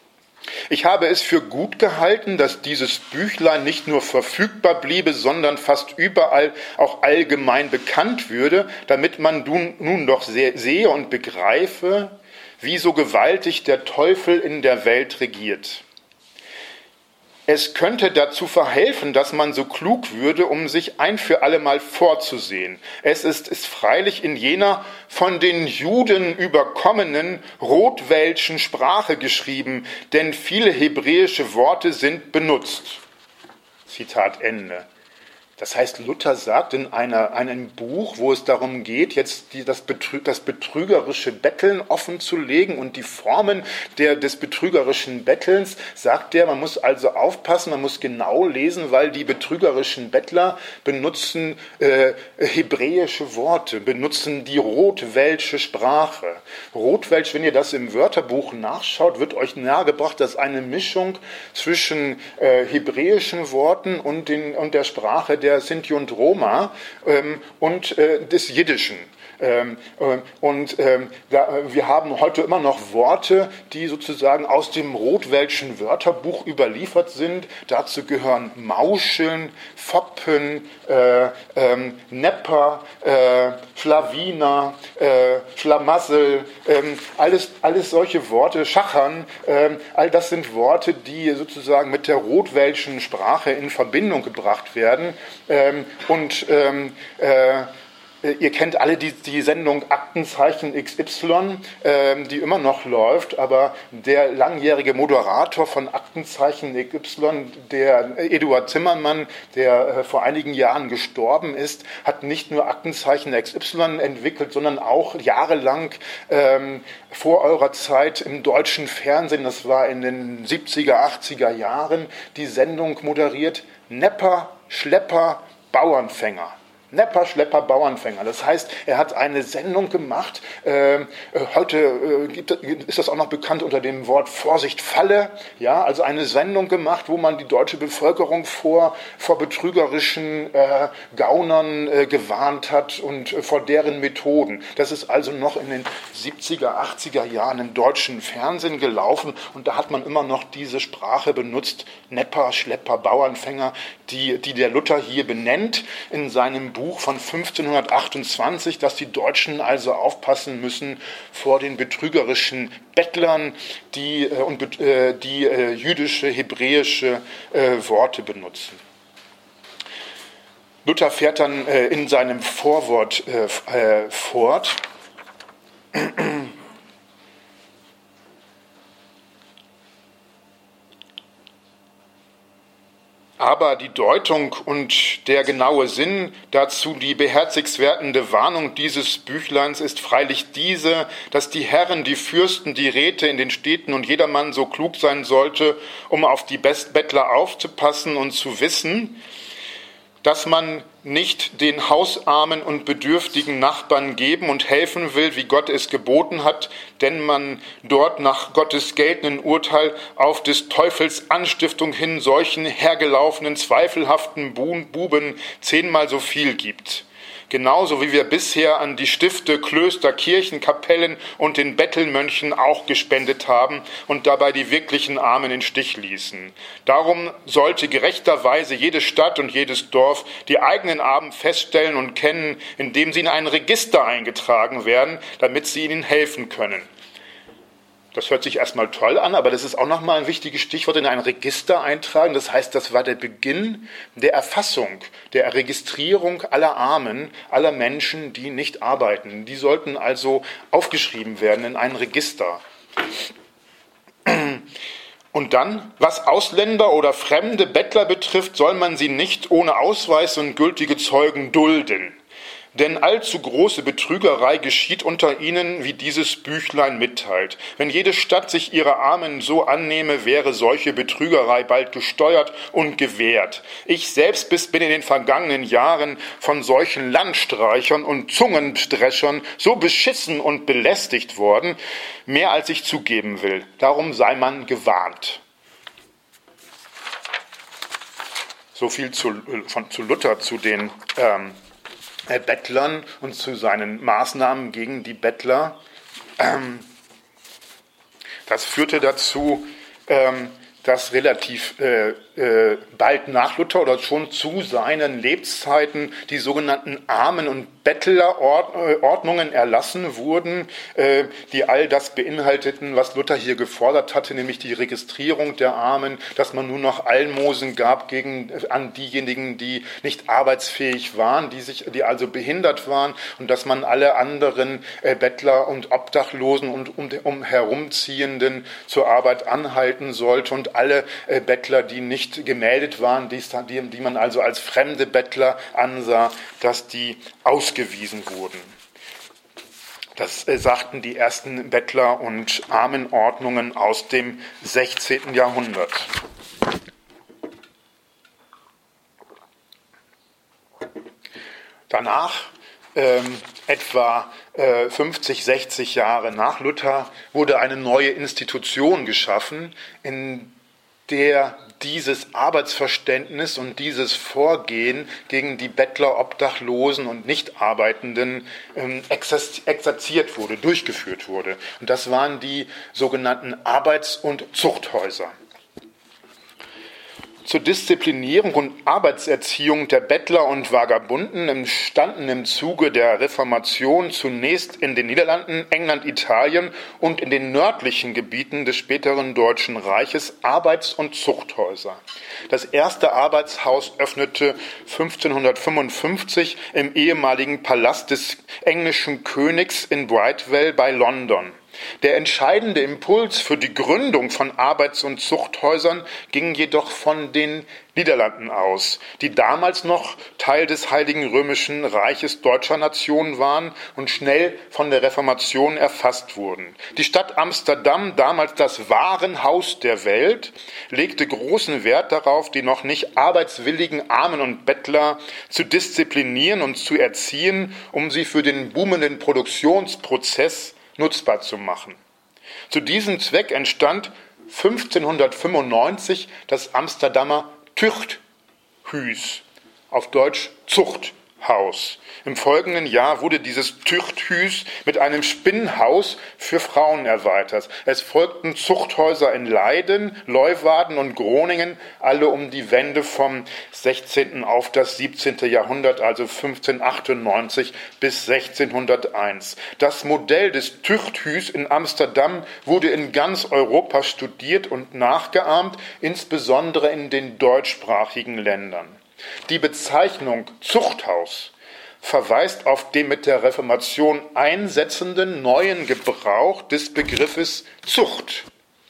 Ich habe es für gut gehalten, dass dieses Büchlein nicht nur verfügbar bliebe, sondern fast überall auch allgemein bekannt würde, damit man nun doch sehe und begreife, wie so gewaltig der Teufel in der Welt regiert. Es könnte dazu verhelfen, dass man so klug würde, um sich ein für allemal vorzusehen. Es ist freilich in jener von den Juden überkommenen rotwelschen Sprache geschrieben, denn viele hebräische Worte sind benutzt. Zitat Ende. Das heißt, Luther sagt in einem Buch, wo es darum geht, jetzt das betrügerische Betteln offenzulegen und die Formen des betrügerischen Bettelns, sagt er, man muss also aufpassen, man muss genau lesen, weil die betrügerischen Bettler benutzen hebräische Worte, benutzen die rotwelsche Sprache. Rotwelsch, wenn ihr das im Wörterbuch nachschaut, wird euch nahegebracht, dass eine Mischung zwischen hebräischen Worten und der Sprache der Sinti und Roma und des Jiddischen. Wir haben heute immer noch Worte, die sozusagen aus dem rotwelschen Wörterbuch überliefert sind. Dazu gehören Mauscheln, Foppen, Nepper, Schlawiner, Schlamassel, alles solche Worte, Schachern, all das sind Worte, die sozusagen mit der rotwelschen Sprache in Verbindung gebracht werden. Ihr kennt alle die Sendung Aktenzeichen XY, die immer noch läuft, aber der langjährige Moderator von Aktenzeichen XY, der Eduard Zimmermann, der vor einigen Jahren gestorben ist, hat nicht nur Aktenzeichen XY entwickelt, sondern auch jahrelang vor eurer Zeit im deutschen Fernsehen, das war in den 70er, 80er Jahren, die Sendung moderiert, Nepper, Schlepper, Bauernfänger. Nepper, Schlepper, Bauernfänger. Das heißt, er hat eine Sendung gemacht, heute ist das auch noch bekannt unter dem Wort Vorsicht Falle, ja, also eine Sendung gemacht, wo man die deutsche Bevölkerung vor betrügerischen Gaunern gewarnt hat und vor deren Methoden. Das ist also noch in den 70er, 80er Jahren im deutschen Fernsehen gelaufen und da hat man immer noch diese Sprache benutzt, Nepper, Schlepper, Bauernfänger, die der Luther hier benennt in seinem Buch von 1528, dass die Deutschen also aufpassen müssen vor den betrügerischen Bettlern, die jüdische, hebräische Worte benutzen. Luther fährt dann in seinem Vorwort fort. Aber die Deutung und der genaue Sinn, dazu die beherzigenswerte Warnung dieses Büchleins ist freilich diese, dass die Herren, die Fürsten, die Räte in den Städten und jedermann so klug sein sollte, um auf die Bettler aufzupassen und zu wissen, dass man nicht den hausarmen und bedürftigen Nachbarn geben und helfen will, wie Gott es geboten hat, denn man dort nach Gottes geltenden Urteil auf des Teufels Anstiftung hin solchen hergelaufenen, zweifelhaften Buben 10-mal so viel gibt. Genauso wie wir bisher an die Stifte, Klöster, Kirchen, Kapellen und den Bettelmönchen auch gespendet haben und dabei die wirklichen Armen in Stich ließen. Darum sollte gerechterweise jede Stadt und jedes Dorf die eigenen Armen feststellen und kennen, indem sie in ein Register eingetragen werden, damit sie ihnen helfen können. Das hört sich erstmal toll an, aber das ist auch nochmal ein wichtiges Stichwort, in ein Register eintragen. Das heißt, das war der Beginn der Erfassung, der Registrierung aller Armen, aller Menschen, die nicht arbeiten. Die sollten also aufgeschrieben werden in ein Register. Und dann, was Ausländer oder fremde Bettler betrifft, soll man sie nicht ohne Ausweis und gültige Zeugen dulden. Denn allzu große Betrügerei geschieht unter ihnen, wie dieses Büchlein mitteilt. Wenn jede Stadt sich ihrer Armen so annehme, wäre solche Betrügerei bald gesteuert und gewährt. Ich selbst bin in den vergangenen Jahren von solchen Landstreichern und Zungendreschern so beschissen und belästigt worden, mehr als ich zugeben will. Darum sei man gewarnt. So viel zu Luther, zu den Bettlern und zu seinen Maßnahmen gegen die Bettler. Das führte dazu, dass relativ bald nach Luther oder schon zu seinen Lebzeiten die sogenannten Armen- und Bettlerordnungen erlassen wurden, die all das beinhalteten, was Luther hier gefordert hatte, nämlich die Registrierung der Armen, dass man nur noch Almosen gab an diejenigen, die nicht arbeitsfähig waren, die also behindert waren, und dass man alle anderen Bettler und Obdachlosen und Herumziehenden zur Arbeit anhalten sollte, und alle Bettler, die nicht gemeldet waren, die man also als fremde Bettler ansah, dass die ausgewiesen wurden. Das sagten die ersten Bettler- und Armenordnungen aus dem 16. Jahrhundert. Danach, etwa 50, 60 Jahre nach Luther, wurde eine neue Institution geschaffen, in der dieses Arbeitsverständnis und dieses Vorgehen gegen die Bettler, Obdachlosen und Nichtarbeitenden exerziert wurde, durchgeführt wurde. Und das waren die sogenannten Arbeits- und Zuchthäuser. Zur Disziplinierung und Arbeitserziehung der Bettler und Vagabunden entstanden im Zuge der Reformation zunächst in den Niederlanden, England, Italien und in den nördlichen Gebieten des späteren Deutschen Reiches Arbeits- und Zuchthäuser. Das erste Arbeitshaus öffnete 1555 im ehemaligen Palast des englischen Königs in Bridewell bei London. Der entscheidende Impuls für die Gründung von Arbeits- und Zuchthäusern ging jedoch von den Niederlanden aus, die damals noch Teil des Heiligen Römischen Reiches deutscher Nation waren und schnell von der Reformation erfasst wurden. Die Stadt Amsterdam, damals das Warenhaus der Welt, legte großen Wert darauf, die noch nicht arbeitswilligen Armen und Bettler zu disziplinieren und zu erziehen, um sie für den boomenden Produktionsprozess nutzbar zu machen. Zu diesem Zweck entstand 1595 das Amsterdamer Tuchthuis, auf Deutsch Zuchthaus. Im folgenden Jahr wurde dieses Tuchthuis mit einem Spinnhaus für Frauen erweitert. Es folgten Zuchthäuser in Leiden, Leeuwarden und Groningen, alle um die Wende vom 16. auf das 17. Jahrhundert, also 1598 bis 1601. Das Modell des Tuchthuis in Amsterdam wurde in ganz Europa studiert und nachgeahmt, insbesondere in den deutschsprachigen Ländern. Die Bezeichnung Zuchthaus verweist auf den mit der Reformation einsetzenden neuen Gebrauch des Begriffes Zucht.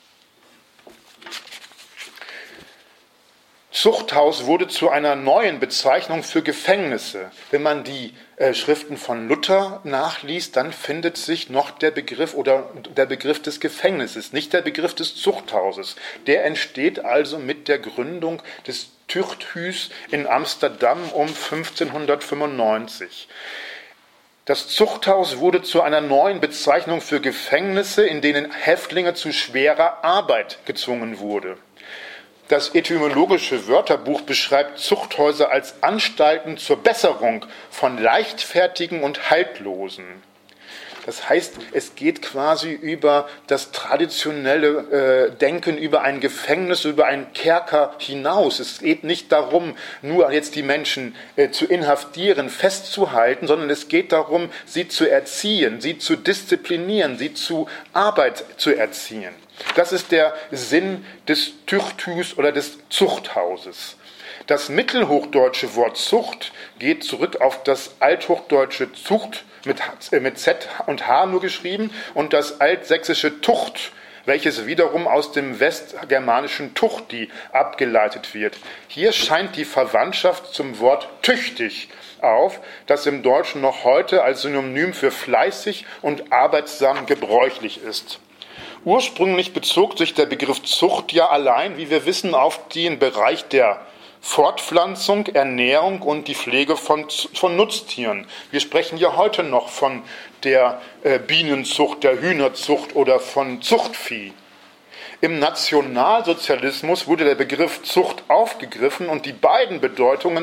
Zuchthaus wurde zu einer neuen Bezeichnung für Gefängnisse. Wenn man die Schriften von Luther nachliest, dann findet sich noch der Begriff des Gefängnisses, nicht der Begriff des Zuchthauses. Der entsteht also mit der Gründung des Tuchthuis in Amsterdam um 1595. Das Zuchthaus wurde zu einer neuen Bezeichnung für Gefängnisse, in denen Häftlinge zu schwerer Arbeit gezwungen wurden. Das etymologische Wörterbuch beschreibt Zuchthäuser als Anstalten zur Besserung von Leichtfertigen und Haltlosen. Das heißt, es geht quasi über das traditionelle Denken, über ein Gefängnis, über einen Kerker hinaus. Es geht nicht darum, nur jetzt die Menschen zu inhaftieren, festzuhalten, sondern es geht darum, sie zu erziehen, sie zu disziplinieren, sie zu Arbeit zu erziehen. Das ist der Sinn des Tuchthuis oder des Zuchthauses. Das mittelhochdeutsche Wort Zucht geht zurück auf das althochdeutsche Zucht mit Z und H nur geschrieben und das altsächsische Tucht, welches wiederum aus dem westgermanischen Tuchti abgeleitet wird. Hier scheint die Verwandtschaft zum Wort tüchtig auf, das im Deutschen noch heute als Synonym für fleißig und arbeitsam gebräuchlich ist. Ursprünglich bezog sich der Begriff Zucht ja allein, wie wir wissen, auf den Bereich der Fortpflanzung, Ernährung und die Pflege von Nutztieren. Wir sprechen ja heute noch von der Bienenzucht, der Hühnerzucht oder von Zuchtvieh. Im Nationalsozialismus wurde der Begriff Zucht aufgegriffen und die beiden Bedeutungen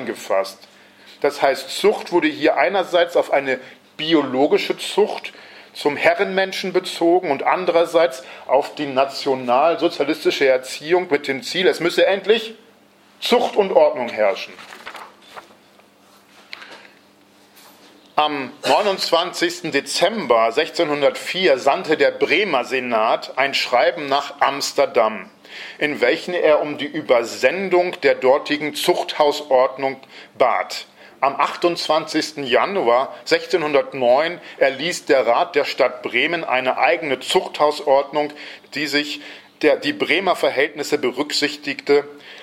zusammengefasst. Das heißt, Zucht wurde hier einerseits auf eine biologische Zucht, zum Herrenmenschen bezogen und andererseits auf die nationalsozialistische Erziehung mit dem Ziel, es müsse endlich Zucht und Ordnung herrschen. Am 29. Dezember 1604 sandte der Bremer Senat ein Schreiben nach Amsterdam, in welchem er um die Übersendung der dortigen Zuchthausordnung bat. Am 28. Januar 1609 erließ der Rat der Stadt Bremen eine eigene Zuchthausordnung, die die Bremer Verhältnisse berücksichtigend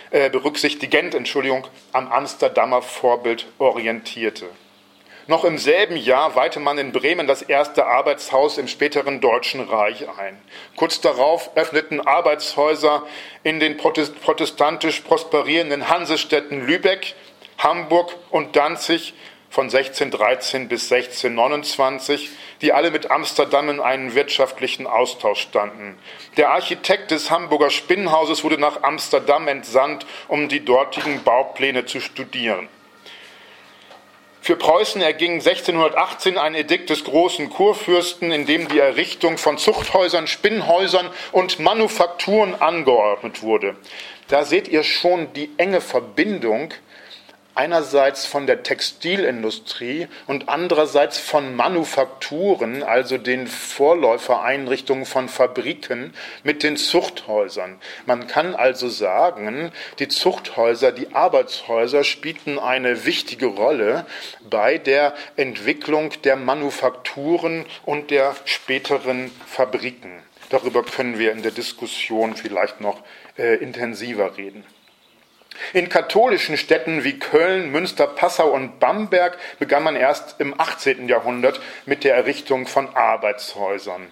am Amsterdamer Vorbild orientierte. Noch im selben Jahr weihte man in Bremen das erste Arbeitshaus im späteren Deutschen Reich ein. Kurz darauf öffneten Arbeitshäuser in den protestantisch prosperierenden Hansestädten Lübeck, Hamburg und Danzig von 1613 bis 1629, die alle mit Amsterdam in einen wirtschaftlichen Austausch standen. Der Architekt des Hamburger Spinnhauses wurde nach Amsterdam entsandt, um die dortigen Baupläne zu studieren. Für Preußen erging 1618 ein Edikt des großen Kurfürsten, in dem die Errichtung von Zuchthäusern, Spinnhäusern und Manufakturen angeordnet wurde. Da seht ihr schon die enge Verbindung einerseits von der Textilindustrie und andererseits von Manufakturen, also den Vorläufereinrichtungen von Fabriken, mit den Zuchthäusern. Man kann also sagen, die Zuchthäuser, die Arbeitshäuser spielten eine wichtige Rolle bei der Entwicklung der Manufakturen und der späteren Fabriken. Darüber können wir in der Diskussion vielleicht noch intensiver reden. In katholischen Städten wie Köln, Münster, Passau und Bamberg begann man erst im 18. Jahrhundert mit der Errichtung von Arbeitshäusern.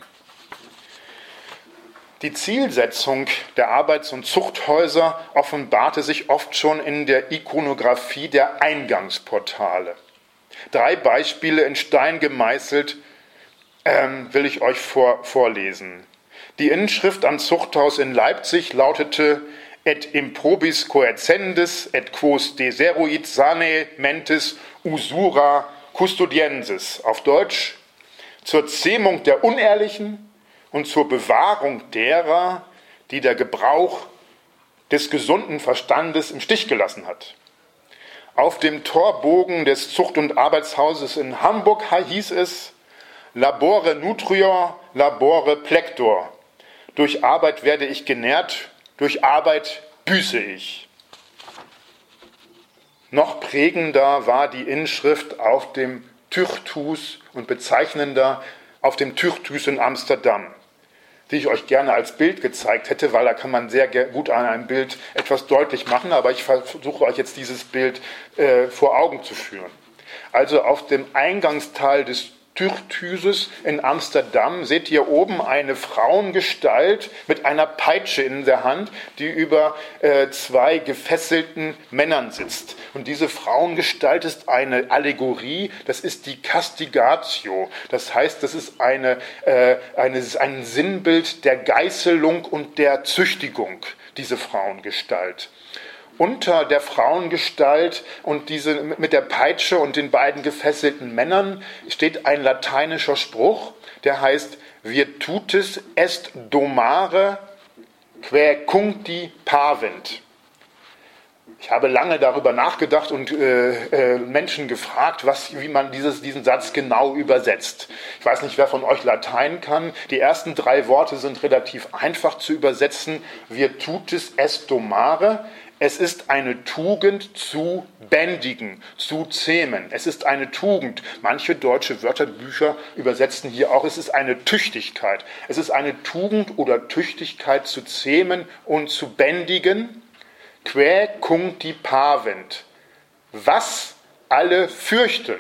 Die Zielsetzung der Arbeits- und Zuchthäuser offenbarte sich oft schon in der Ikonographie der Eingangsportale. 3 Beispiele in Stein gemeißelt will ich euch vorlesen. Die Inschrift am Zuchthaus in Leipzig lautete: Et improbis coercendis et quos deseruit sane mentis usura custodiensis. Auf Deutsch: zur Zähmung der Unehrlichen und zur Bewahrung derer, die der Gebrauch des gesunden Verstandes im Stich gelassen hat. Auf dem Torbogen des Zucht- und Arbeitshauses in Hamburg hieß es: Labore nutrior, labore plector. Durch Arbeit werde ich genährt, durch Arbeit büße ich. Noch prägender war die Inschrift auf dem Tüchthus und bezeichnender auf dem Tüchthus in Amsterdam, die ich euch gerne als Bild gezeigt hätte, weil da kann man sehr gut an einem Bild etwas deutlich machen, aber ich versuche euch jetzt dieses Bild vor Augen zu führen. Also auf dem Eingangsteil des Tüchthuses in Amsterdam seht ihr oben eine Frauengestalt mit einer Peitsche in der Hand, die über 2 gefesselten Männern sitzt. Und diese Frauengestalt ist eine Allegorie, das ist die Castigatio. Das heißt, das ist ein Sinnbild der Geißelung und der Züchtigung, diese Frauengestalt. Unter der Frauengestalt und mit der Peitsche und den beiden gefesselten Männern steht ein lateinischer Spruch, der heißt: Virtutis est domare quae cuncti pavent. Ich habe lange darüber nachgedacht und Menschen gefragt, wie man diesen Satz genau übersetzt. Ich weiß nicht, wer von euch Latein kann. Die ersten 3 Worte sind relativ einfach zu übersetzen. Virtutis est domare. Es ist eine Tugend zu bändigen, zu zähmen. Es ist eine Tugend. Manche deutsche Wörterbücher übersetzen hier auch, es ist eine Tüchtigkeit. Es ist eine Tugend oder Tüchtigkeit zu zähmen und zu bändigen. Quae cuncti pavent. Was alle fürchten.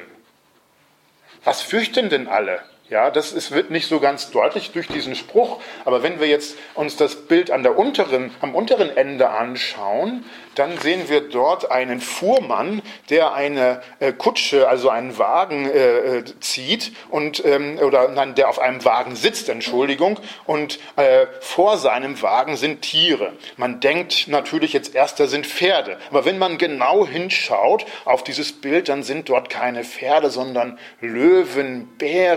Was fürchten denn alle? Ja, wird nicht so ganz deutlich durch diesen Spruch, aber wenn wir jetzt uns das Bild am unteren Ende anschauen, dann sehen wir dort einen Fuhrmann, der eine Kutsche, also einen Wagen zieht der auf einem Wagen sitzt, und vor seinem Wagen sind Tiere. Man denkt natürlich jetzt erst, da sind Pferde, aber wenn man genau hinschaut auf dieses Bild, dann sind dort keine Pferde, sondern Löwen, Bären,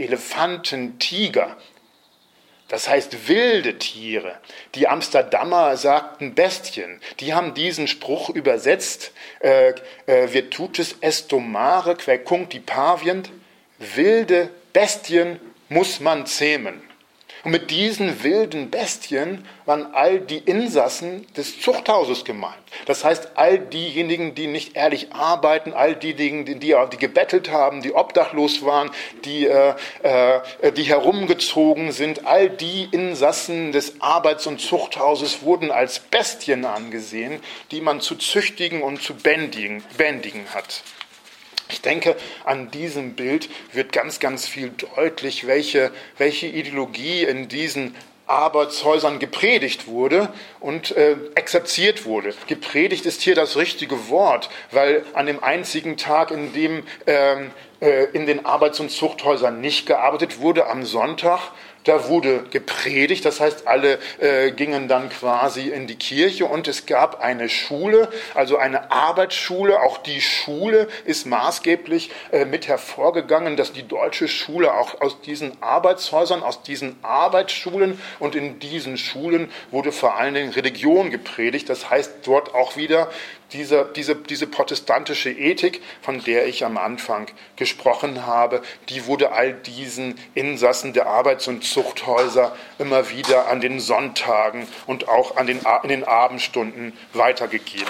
Elefanten, Tiger. Das heißt wilde Tiere. Die Amsterdamer sagten Bestien. Die haben diesen Spruch übersetzt, virtutes est domare, quae pavient, wilde Bestien muss man zähmen. Und mit diesen wilden Bestien waren all die Insassen des Zuchthauses gemeint. Das heißt, all diejenigen, die nicht ehrlich arbeiten, all diejenigen, die gebettelt haben, die obdachlos waren, die herumgezogen sind, all die Insassen des Arbeits- und Zuchthauses wurden als Bestien angesehen, die man zu züchtigen und zu bändigen hat. Ich denke, an diesem Bild wird ganz, ganz viel deutlich, welche Ideologie in diesen Arbeitshäusern gepredigt wurde und exerziert wurde. Gepredigt ist hier das richtige Wort, weil an dem einzigen Tag, in dem in den Arbeits- und Zuchthäusern nicht gearbeitet wurde, am Sonntag, da wurde gepredigt, das heißt, alle gingen dann quasi in die Kirche und es gab eine Schule, also eine Arbeitsschule. Auch die Schule ist maßgeblich mit hervorgegangen, dass die deutsche Schule auch aus diesen Arbeitshäusern, aus diesen Arbeitsschulen und in diesen Schulen wurde vor allen Dingen Religion gepredigt. Das heißt, dort auch wieder diese protestantische Ethik, von der ich am Anfang gesprochen habe, die wurde all diesen Insassen der Arbeits- und Zuchthäuser immer wieder an den Sonntagen und auch in den Abendstunden weitergegeben.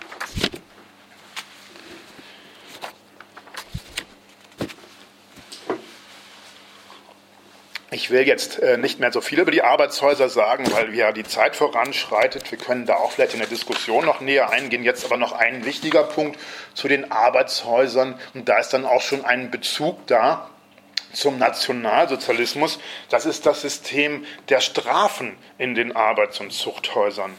Ich will jetzt nicht mehr so viel über die Arbeitshäuser sagen, weil ja die Zeit voranschreitet. Wir können da auch vielleicht in der Diskussion noch näher eingehen. Jetzt aber noch ein wichtiger Punkt zu den Arbeitshäusern. Und da ist dann auch schon ein Bezug da zum Nationalsozialismus. Das ist das System der Strafen in den Arbeits- und Zuchthäusern.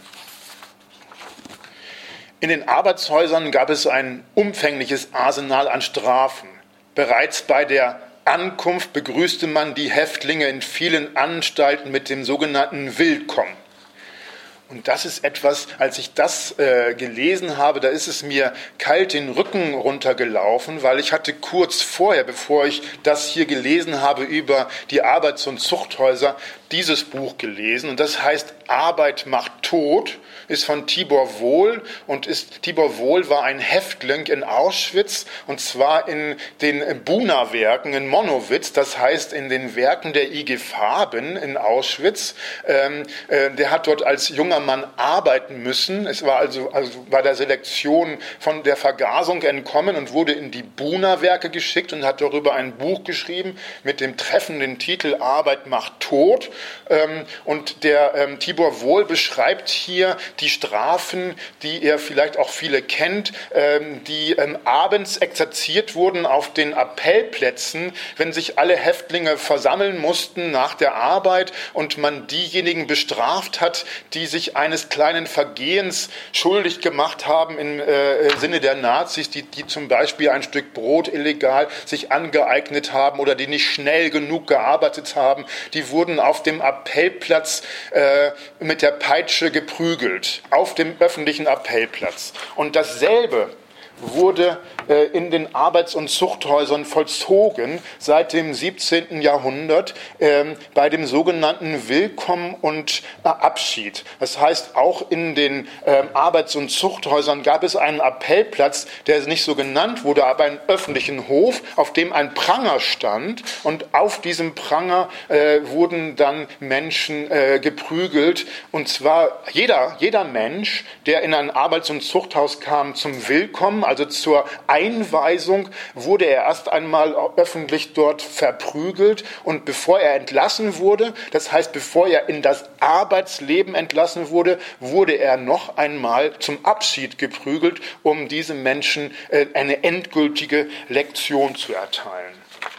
In den Arbeitshäusern gab es ein umfängliches Arsenal an Strafen. Bereits bei der Ankunft begrüßte man die Häftlinge in vielen Anstalten mit dem sogenannten Willkommen. Und das ist etwas, als ich das gelesen habe, da ist es mir kalt den Rücken runtergelaufen, weil ich hatte kurz vorher, bevor ich das hier gelesen habe über die Arbeits- und Zuchthäuser, dieses Buch gelesen. Und das heißt Arbeit macht tot, ist von Tibor Wohl. Tibor Wohl war ein Häftling in Auschwitz, und zwar in den Buna-Werken in Monowitz, das heißt in den Werken der IG Farben in Auschwitz. Der hat dort als junger Mann arbeiten müssen. Es war also bei der Selektion von der Vergasung entkommen und wurde in die Buna-Werke geschickt und hat darüber ein Buch geschrieben mit dem treffenden Titel Arbeit macht tot. Und der Tibor Wohl beschreibt hier die Strafen, die ihr vielleicht auch viele kennt, die abends exerziert wurden auf den Appellplätzen, wenn sich alle Häftlinge versammeln mussten nach der Arbeit und man diejenigen bestraft hat, die sich eines kleinen Vergehens schuldig gemacht haben im Sinne der Nazis, die zum Beispiel ein Stück Brot illegal sich angeeignet haben oder die nicht schnell genug gearbeitet haben, die wurden auf dem Appellplatz mit der Peitsche geprügelt, auf dem öffentlichen Appellplatz. Und dasselbe wurde in den Arbeits- und Zuchthäusern vollzogen seit dem 17. Jahrhundert bei dem sogenannten Willkommen und Abschied. Das heißt, auch in den Arbeits- und Zuchthäusern gab es einen Appellplatz, der nicht so genannt wurde, aber einen öffentlichen Hof, auf dem ein Pranger stand, und auf diesem Pranger wurden dann Menschen geprügelt, und zwar jeder Mensch, der in ein Arbeits- und Zuchthaus kam zum Willkommen, also zur Einweisung, wurde er erst einmal öffentlich dort verprügelt, und bevor er entlassen wurde, das heißt, bevor er in das Arbeitsleben entlassen wurde, wurde er noch einmal zum Abschied geprügelt, um diesem Menschen eine endgültige Lektion zu erteilen.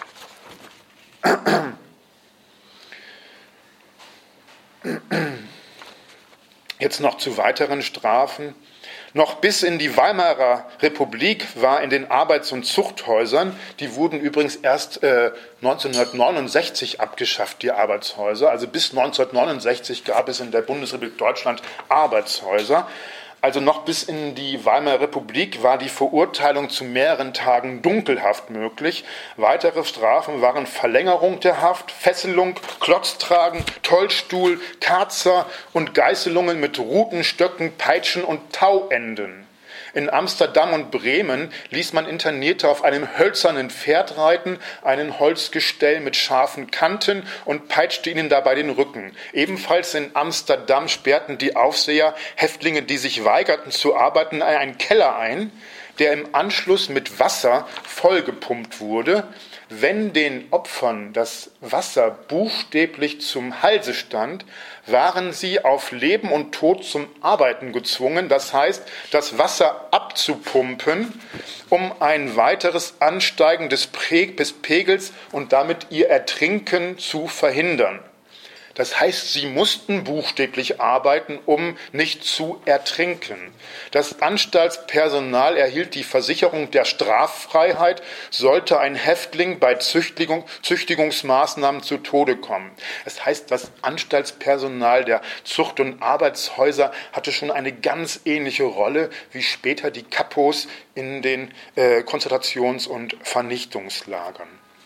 Jetzt noch zu weiteren Strafen. Noch bis in die Weimarer Republik war in den Arbeits- und Zuchthäusern, die wurden übrigens erst 1969 abgeschafft, die Arbeitshäuser, also bis 1969 gab es in der Bundesrepublik Deutschland Arbeitshäuser. Also noch bis in die Weimarer Republik war die Verurteilung zu mehreren Tagen Dunkelhaft möglich. Weitere Strafen waren Verlängerung der Haft, Fesselung, Klotztragen, Tollstuhl, Karzer und Geißelungen mit Ruten, Stöcken, Peitschen und Tauenden. In Amsterdam und Bremen ließ man Internierte auf einem hölzernen Pferd reiten, einen Holzgestell mit scharfen Kanten und peitschte ihnen dabei den Rücken. Ebenfalls in Amsterdam sperrten die Aufseher Häftlinge, die sich weigerten zu arbeiten, in einen Keller ein, der im Anschluss mit Wasser vollgepumpt wurde. Wenn den Opfern das Wasser buchstäblich zum Halse stand, waren sie auf Leben und Tod zum Arbeiten gezwungen, das heißt, das Wasser abzupumpen, um ein weiteres Ansteigen des Pegels und damit ihr Ertrinken zu verhindern. Das heißt, sie mussten buchstäblich arbeiten, um nicht zu ertrinken. Das Anstaltspersonal erhielt die Versicherung der Straffreiheit, sollte ein Häftling bei Züchtigungsmaßnahmen zu Tode kommen. Das heißt, das Anstaltspersonal der Zucht- und Arbeitshäuser hatte schon eine ganz ähnliche Rolle wie später die Kapos in den Konzentrations- und Vernichtungslagern.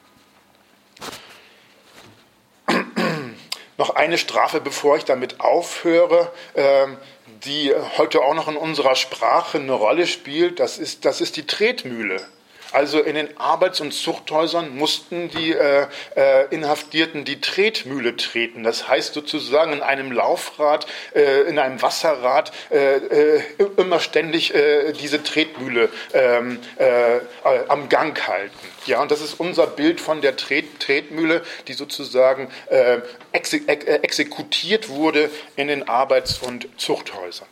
Noch eine Strafe, bevor ich damit aufhöre, die heute auch noch in unserer Sprache eine Rolle spielt, das ist die Tretmühle. Also in den Arbeits- und Zuchthäusern mussten die Inhaftierten die Tretmühle treten. Das heißt sozusagen in einem Laufrad, in einem Wasserrad immer ständig diese Tretmühle am Gang halten. Ja, und das ist unser Bild von der Tretmühle, die sozusagen exekutiert wurde in den Arbeits- und Zuchthäusern.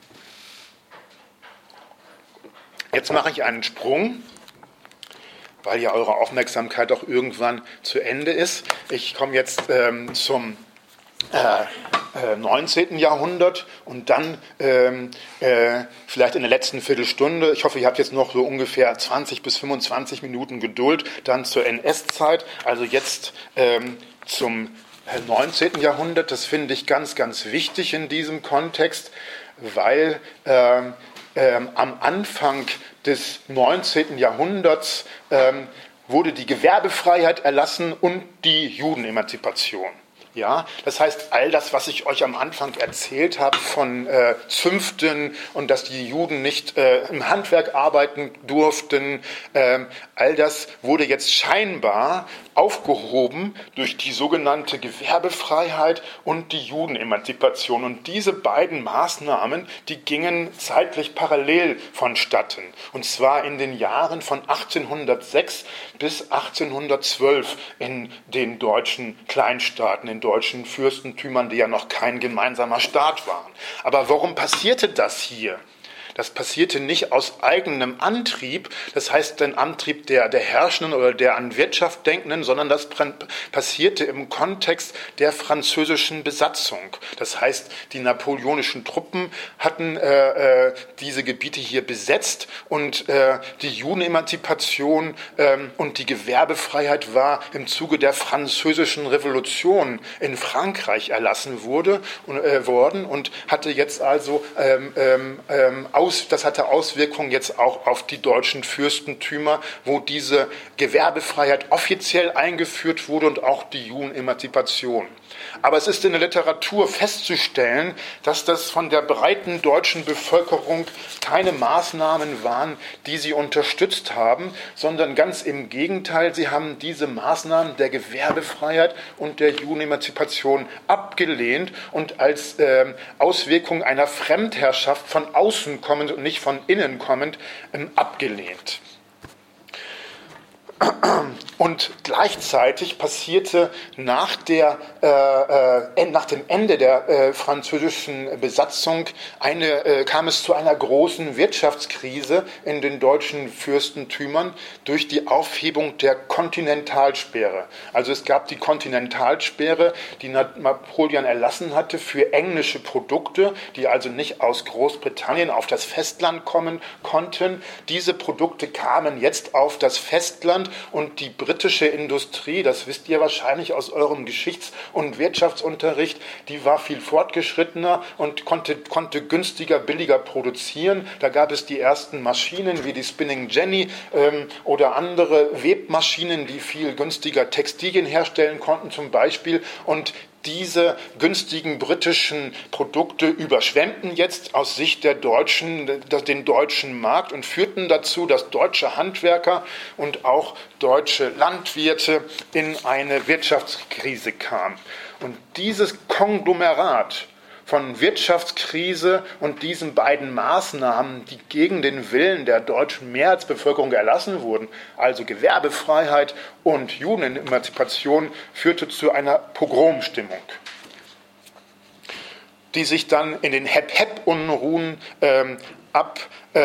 Jetzt mache ich einen Sprung, weil ja eure Aufmerksamkeit auch irgendwann zu Ende ist. Ich komme jetzt zum 19. Jahrhundert und dann vielleicht in der letzten Viertelstunde, ich hoffe, ihr habt jetzt noch so ungefähr 20 bis 25 Minuten Geduld, dann zur NS-Zeit, also jetzt zum 19. Jahrhundert. Das finde ich ganz, ganz wichtig in diesem Kontext, weil am Anfang des 19. Jahrhunderts wurde die Gewerbefreiheit erlassen und die Judenemanzipation. Ja, das heißt, all das, was ich euch am Anfang erzählt habe von Zünften und dass die Juden nicht im Handwerk arbeiten durften, all das wurde jetzt scheinbar aufgehoben durch die sogenannte Gewerbefreiheit und die Judenemanzipation. Und diese beiden Maßnahmen, die gingen zeitlich parallel vonstatten. Und zwar in den Jahren von 1806 bis 1812 in den deutschen Kleinstaaten, in deutschen Fürstentümern, die ja noch kein gemeinsamer Staat waren. Aber warum passierte das hier? Das passierte nicht aus eigenem Antrieb, das heißt den Antrieb der Herrschenden oder der an Wirtschaft Denkenden, sondern das passierte im Kontext der französischen Besatzung. Das heißt, die napoleonischen Truppen hatten diese Gebiete hier besetzt und die Judenemanzipation und die Gewerbefreiheit war im Zuge der französischen Revolution in Frankreich erlassen worden und hatte jetzt also das hatte Auswirkungen jetzt auch auf die deutschen Fürstentümer, wo diese Gewerbefreiheit offiziell eingeführt wurde und auch die Judenemanzipation. Aber es ist in der Literatur festzustellen, dass das von der breiten deutschen Bevölkerung keine Maßnahmen waren, die sie unterstützt haben, sondern ganz im Gegenteil, sie haben diese Maßnahmen der Gewerbefreiheit und der Judenemanzipation abgelehnt und als Auswirkung einer Fremdherrschaft von außen kommend und nicht von innen kommend abgelehnt. Und gleichzeitig passierte nach dem Ende der französischen Besatzung kam es zu einer großen Wirtschaftskrise in den deutschen Fürstentümern durch die Aufhebung der Kontinentalsperre. Also es gab die Kontinentalsperre, die Napoleon erlassen hatte für englische Produkte, die also nicht aus Großbritannien auf das Festland kommen konnten. Diese Produkte kamen jetzt auf das Festland und die britische Industrie, das wisst ihr wahrscheinlich aus eurem Geschichts- und Wirtschaftsunterricht, die war viel fortgeschrittener und konnte günstiger, billiger produzieren. Da gab es die ersten Maschinen wie die Spinning Jenny oder andere Webmaschinen, die viel günstiger Textilien herstellen konnten zum Beispiel. Und diese günstigen britischen Produkte überschwemmten jetzt aus Sicht der Deutschen den deutschen Markt und führten dazu, dass deutsche Handwerker und auch deutsche Landwirte in eine Wirtschaftskrise kamen. Und dieses Konglomerat von Wirtschaftskrise und diesen beiden Maßnahmen, die gegen den Willen der deutschen Mehrheitsbevölkerung erlassen wurden, also Gewerbefreiheit und Judenemanzipation, führte zu einer Pogromstimmung, die sich dann in den Hep-Hep-Unruhen ab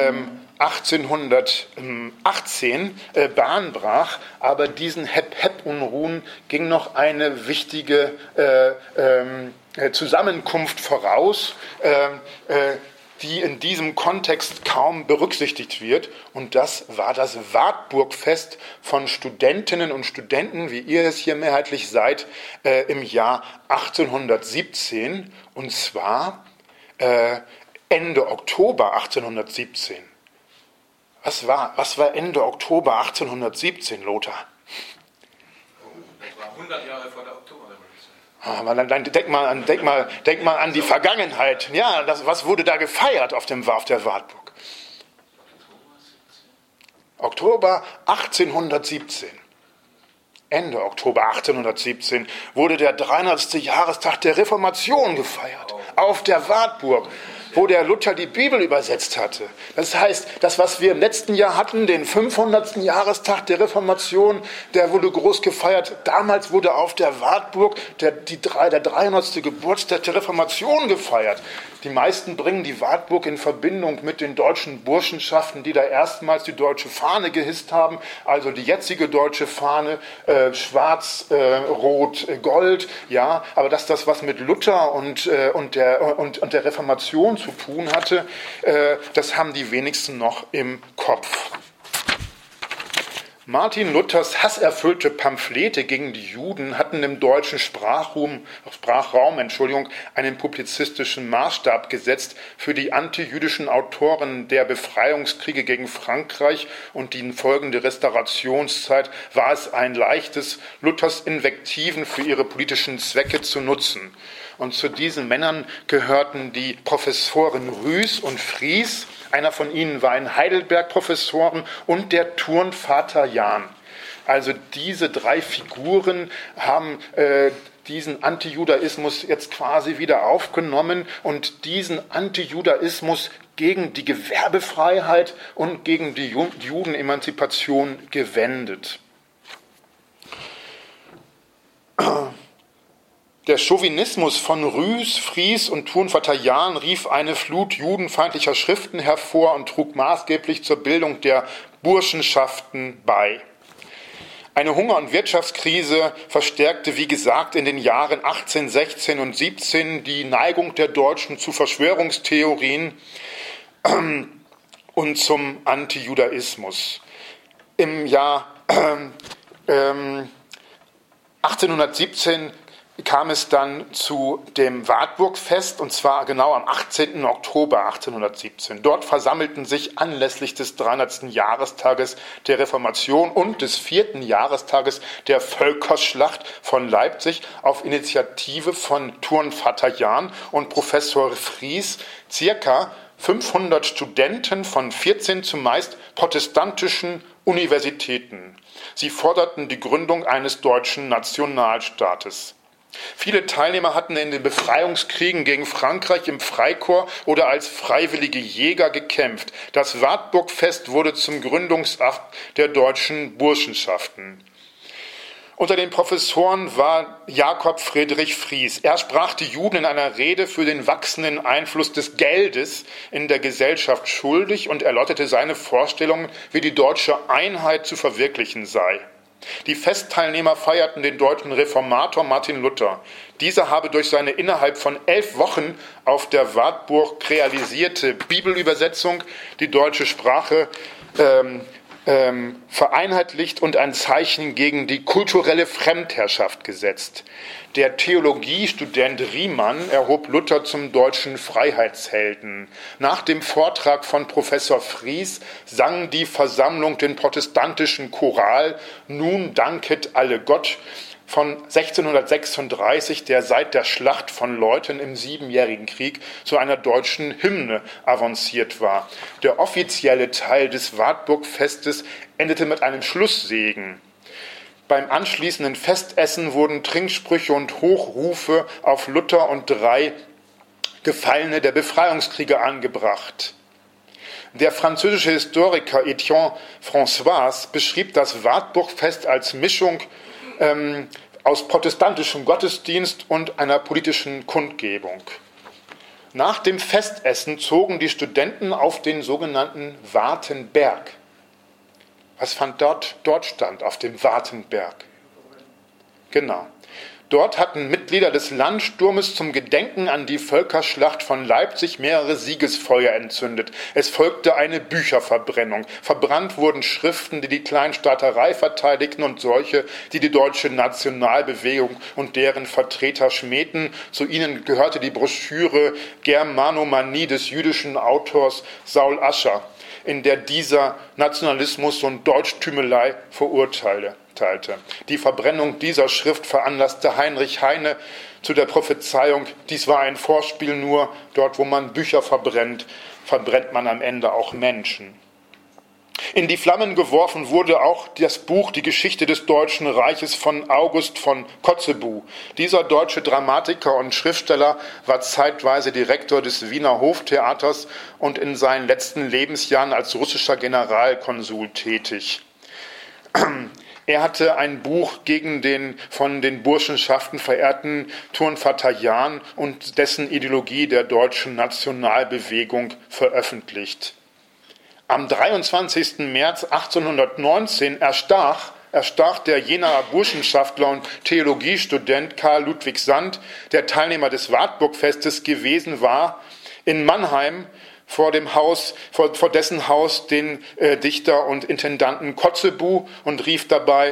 1818 Bahn brach, aber diesen Hep-Hep-Unruhen ging noch eine wichtige Zusammenkunft voraus, die in diesem Kontext kaum berücksichtigt wird. Und das war das Wartburgfest von Studentinnen und Studenten, wie ihr es hier mehrheitlich seid, im Jahr 1817. Und zwar Ende Oktober 1817. Was war Ende Oktober 1817, Lothar? Das war 100 Jahre vor der Oktoberrevolution. Aber dann denk mal an die Vergangenheit. Ja, was wurde da gefeiert auf der Wartburg? Oktober 1817. Ende Oktober 1817 wurde der 300. Jahrestag der Reformation gefeiert. Auf der Wartburg, wo der Luther die Bibel übersetzt hatte. Das heißt, das, was wir im letzten Jahr hatten, den 500. Jahrestag der Reformation, der wurde groß gefeiert. Damals wurde auf der Wartburg der 300. Geburtstag der Reformation gefeiert. Die meisten bringen die Wartburg in Verbindung mit den deutschen Burschenschaften, die da erstmals die deutsche Fahne gehisst haben, also die jetzige deutsche Fahne, schwarz, rot, gold, ja, aber dass das was mit Luther und der Reformation zu tun hatte, das haben die wenigsten noch im Kopf. Martin Luthers hasserfüllte Pamphlete gegen die Juden hatten im deutschen Sprachraum einen publizistischen Maßstab gesetzt für die antijüdischen Autoren der Befreiungskriege gegen Frankreich und die folgende Restaurationszeit war es ein leichtes, Luthers Invektiven für ihre politischen Zwecke zu nutzen. Und zu diesen Männern gehörten die Professoren Rüß und Fries. Einer von ihnen war ein Heidelberg-Professoren und der Turnvater Jahn. Also diese drei Figuren haben diesen Antijudaismus jetzt quasi wieder aufgenommen und diesen Antijudaismus gegen die Gewerbefreiheit und gegen die Judenemanzipation gewendet. Der Chauvinismus von Rüß, Fries und Turnvater Jahn rief eine Flut judenfeindlicher Schriften hervor und trug maßgeblich zur Bildung der Burschenschaften bei. Eine Hunger- und Wirtschaftskrise verstärkte, wie gesagt, in den Jahren 18, 16 und 17 die Neigung der Deutschen zu Verschwörungstheorien und zum Antijudaismus. Im Jahr 1817 kam es dann zu dem Wartburgfest, und zwar genau am 18. Oktober 1817. Dort versammelten sich anlässlich des 300. Jahrestages der Reformation und des 4. Jahrestages der Völkerschlacht von Leipzig auf Initiative von Turnvater Jahn und Professor Fries circa 500 Studenten von 14 zumeist protestantischen Universitäten. Sie forderten die Gründung eines deutschen Nationalstaates. Viele Teilnehmer hatten in den Befreiungskriegen gegen Frankreich im Freikorps oder als freiwillige Jäger gekämpft. Das Wartburgfest wurde zum Gründungsakt der deutschen Burschenschaften. Unter den Professoren war Jakob Friedrich Fries. Er sprach die Juden in einer Rede für den wachsenden Einfluss des Geldes in der Gesellschaft schuldig und erläuterte seine Vorstellungen, wie die deutsche Einheit zu verwirklichen sei. Die Festteilnehmer feierten den deutschen Reformator Martin Luther. Dieser habe durch seine innerhalb von 11 Wochen auf der Wartburg realisierte Bibelübersetzung die deutsche Sprache vereinheitlicht und ein Zeichen gegen die kulturelle Fremdherrschaft gesetzt. Der Theologiestudent Riemann erhob Luther zum deutschen Freiheitshelden. Nach dem Vortrag von Professor Fries sang die Versammlung den protestantischen Choral »Nun danket alle Gott« von 1636, der seit der Schlacht von Leuthen im Siebenjährigen Krieg zu einer deutschen Hymne avanciert war. Der offizielle Teil des Wartburgfestes endete mit einem Schlusssegen. Beim anschließenden Festessen wurden Trinksprüche und Hochrufe auf Luther und 3 Gefallene der Befreiungskriege angebracht. Der französische Historiker Etienne François beschrieb das Wartburgfest als Mischung aus protestantischem Gottesdienst und einer politischen Kundgebung. Nach dem Festessen zogen die Studenten auf den sogenannten Wartenberg. Was fand dort stand, auf dem Wartenberg? Genau. Dort hatten Mitglieder des Landsturmes zum Gedenken an die Völkerschlacht von Leipzig mehrere Siegesfeuer entzündet. Es folgte eine Bücherverbrennung. Verbrannt wurden Schriften, die die Kleinstaaterei verteidigten und solche, die die deutsche Nationalbewegung und deren Vertreter schmähten. Zu ihnen gehörte die Broschüre Germanomanie des jüdischen Autors Saul Ascher, in der dieser Nationalismus und Deutschtümelei verurteilte. Die Verbrennung dieser Schrift veranlasste Heinrich Heine zu der Prophezeiung, dies war ein Vorspiel nur, dort wo man Bücher verbrennt, verbrennt man am Ende auch Menschen. In die Flammen geworfen wurde auch das Buch Die Geschichte des Deutschen Reiches von August von Kotzebue. Dieser deutsche Dramatiker und Schriftsteller war zeitweise Direktor des Wiener Hoftheaters und in seinen letzten Lebensjahren als russischer Generalkonsul tätig. Er hatte ein Buch gegen den von den Burschenschaften verehrten Turnvater Jahn und dessen Ideologie der deutschen Nationalbewegung veröffentlicht. Am 23. März 1819 erstach der Jenaer Burschenschaftler und Theologiestudent Karl Ludwig Sand, der Teilnehmer des Wartburgfestes gewesen war, in Mannheim vor dessen Haus den Dichter und Intendanten Kotzebue und rief dabei: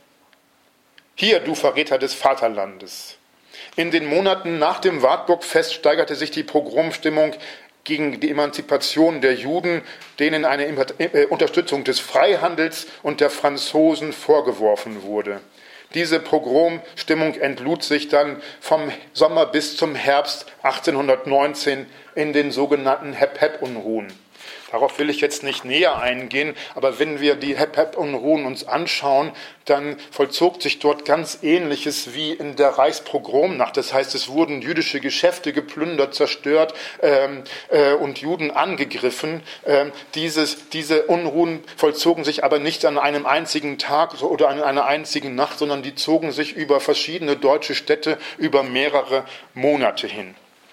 Hier, du Verräter des Vaterlandes. In den Monaten nach dem Wartburgfest steigerte sich die Pogromstimmung gegen die Emanzipation der Juden, denen eine Unterstützung des Freihandels und der Franzosen vorgeworfen wurde. Diese Pogromstimmung entlud sich dann vom Sommer bis zum Herbst 1819 in den sogenannten Hep-Hep-Unruhen. Darauf will ich jetzt nicht näher eingehen, aber wenn wir die Hep-Hep-Unruhen uns anschauen, dann vollzog sich dort ganz Ähnliches wie in der Reichspogromnacht. Das heißt, es wurden jüdische Geschäfte geplündert, zerstört und Juden angegriffen. Diese Unruhen vollzogen sich aber nicht an einem einzigen Tag oder an einer einzigen Nacht, sondern die zogen sich über verschiedene deutsche Städte über mehrere Monate hin.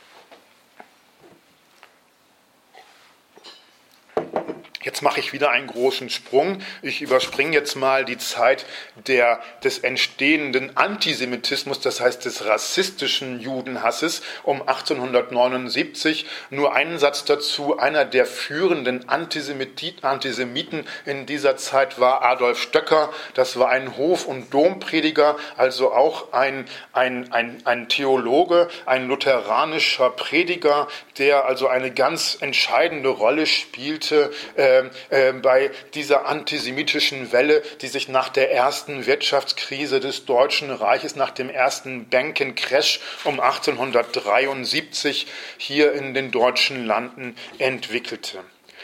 Jetzt mache ich wieder einen großen Sprung. Ich überspringe jetzt mal die Zeit des entstehenden Antisemitismus, das heißt des rassistischen Judenhasses um 1879. Nur einen Satz dazu. Einer der führenden Antisemiten in dieser Zeit war Adolf Stöcker. Das war ein Hof- und Domprediger, also auch ein Theologe, ein lutheranischer Prediger, der also eine ganz entscheidende Rolle spielte bei dieser antisemitischen Welle, die sich nach der ersten Wirtschaftskrise des Deutschen Reiches, nach dem ersten Bankencrash um 1873 hier in den deutschen Landen entwickelte.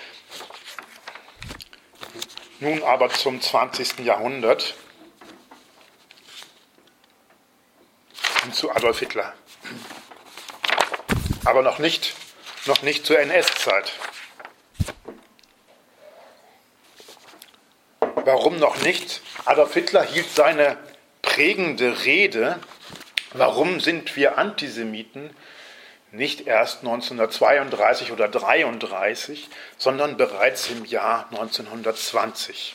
Nun aber zum 20. Jahrhundert und zu Adolf Hitler. Aber noch nicht zur NS-Zeit. Warum noch nicht? Adolf Hitler hielt seine prägende Rede, warum sind wir Antisemiten, nicht erst 1932 oder 1933, sondern bereits im Jahr 1920.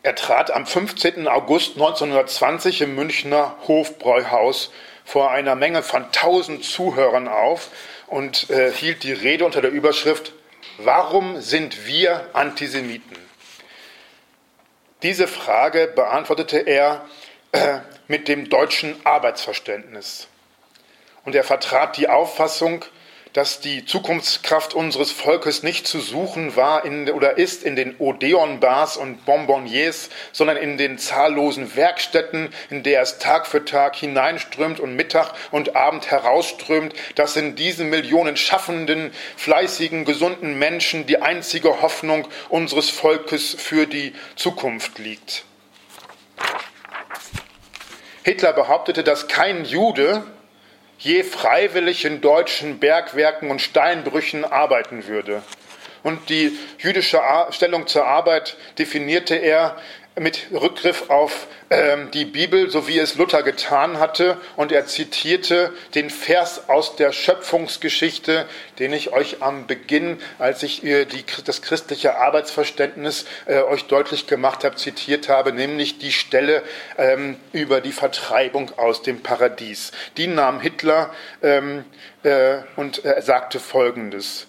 Er trat am 15. August 1920 im Münchner Hofbräuhaus vor einer Menge von 1000 Zuhörern auf und hielt die Rede unter der Überschrift „Warum sind wir Antisemiten?" Diese Frage beantwortete er mit dem deutschen Arbeitsverständnis. Und er vertrat die Auffassung, dass die Zukunftskraft unseres Volkes nicht zu suchen war oder ist in den Odeon-Bars und Bonbonniers, sondern in den zahllosen Werkstätten, in der es Tag für Tag hineinströmt und Mittag und Abend herausströmt, dass in diesen Millionen schaffenden, fleißigen, gesunden Menschen die einzige Hoffnung unseres Volkes für die Zukunft liegt. Hitler behauptete, dass kein Jude je freiwillig in deutschen Bergwerken und Steinbrüchen arbeiten würde. Und die jüdische Stellung zur Arbeit definierte er mit Rückgriff auf die Bibel, so wie es Luther getan hatte. Und er zitierte den Vers aus der Schöpfungsgeschichte, den ich euch am Beginn, als ich das christliche Arbeitsverständnis euch deutlich gemacht habe, zitiert habe, nämlich die Stelle über die Vertreibung aus dem Paradies. Die nahm Hitler und sagte Folgendes: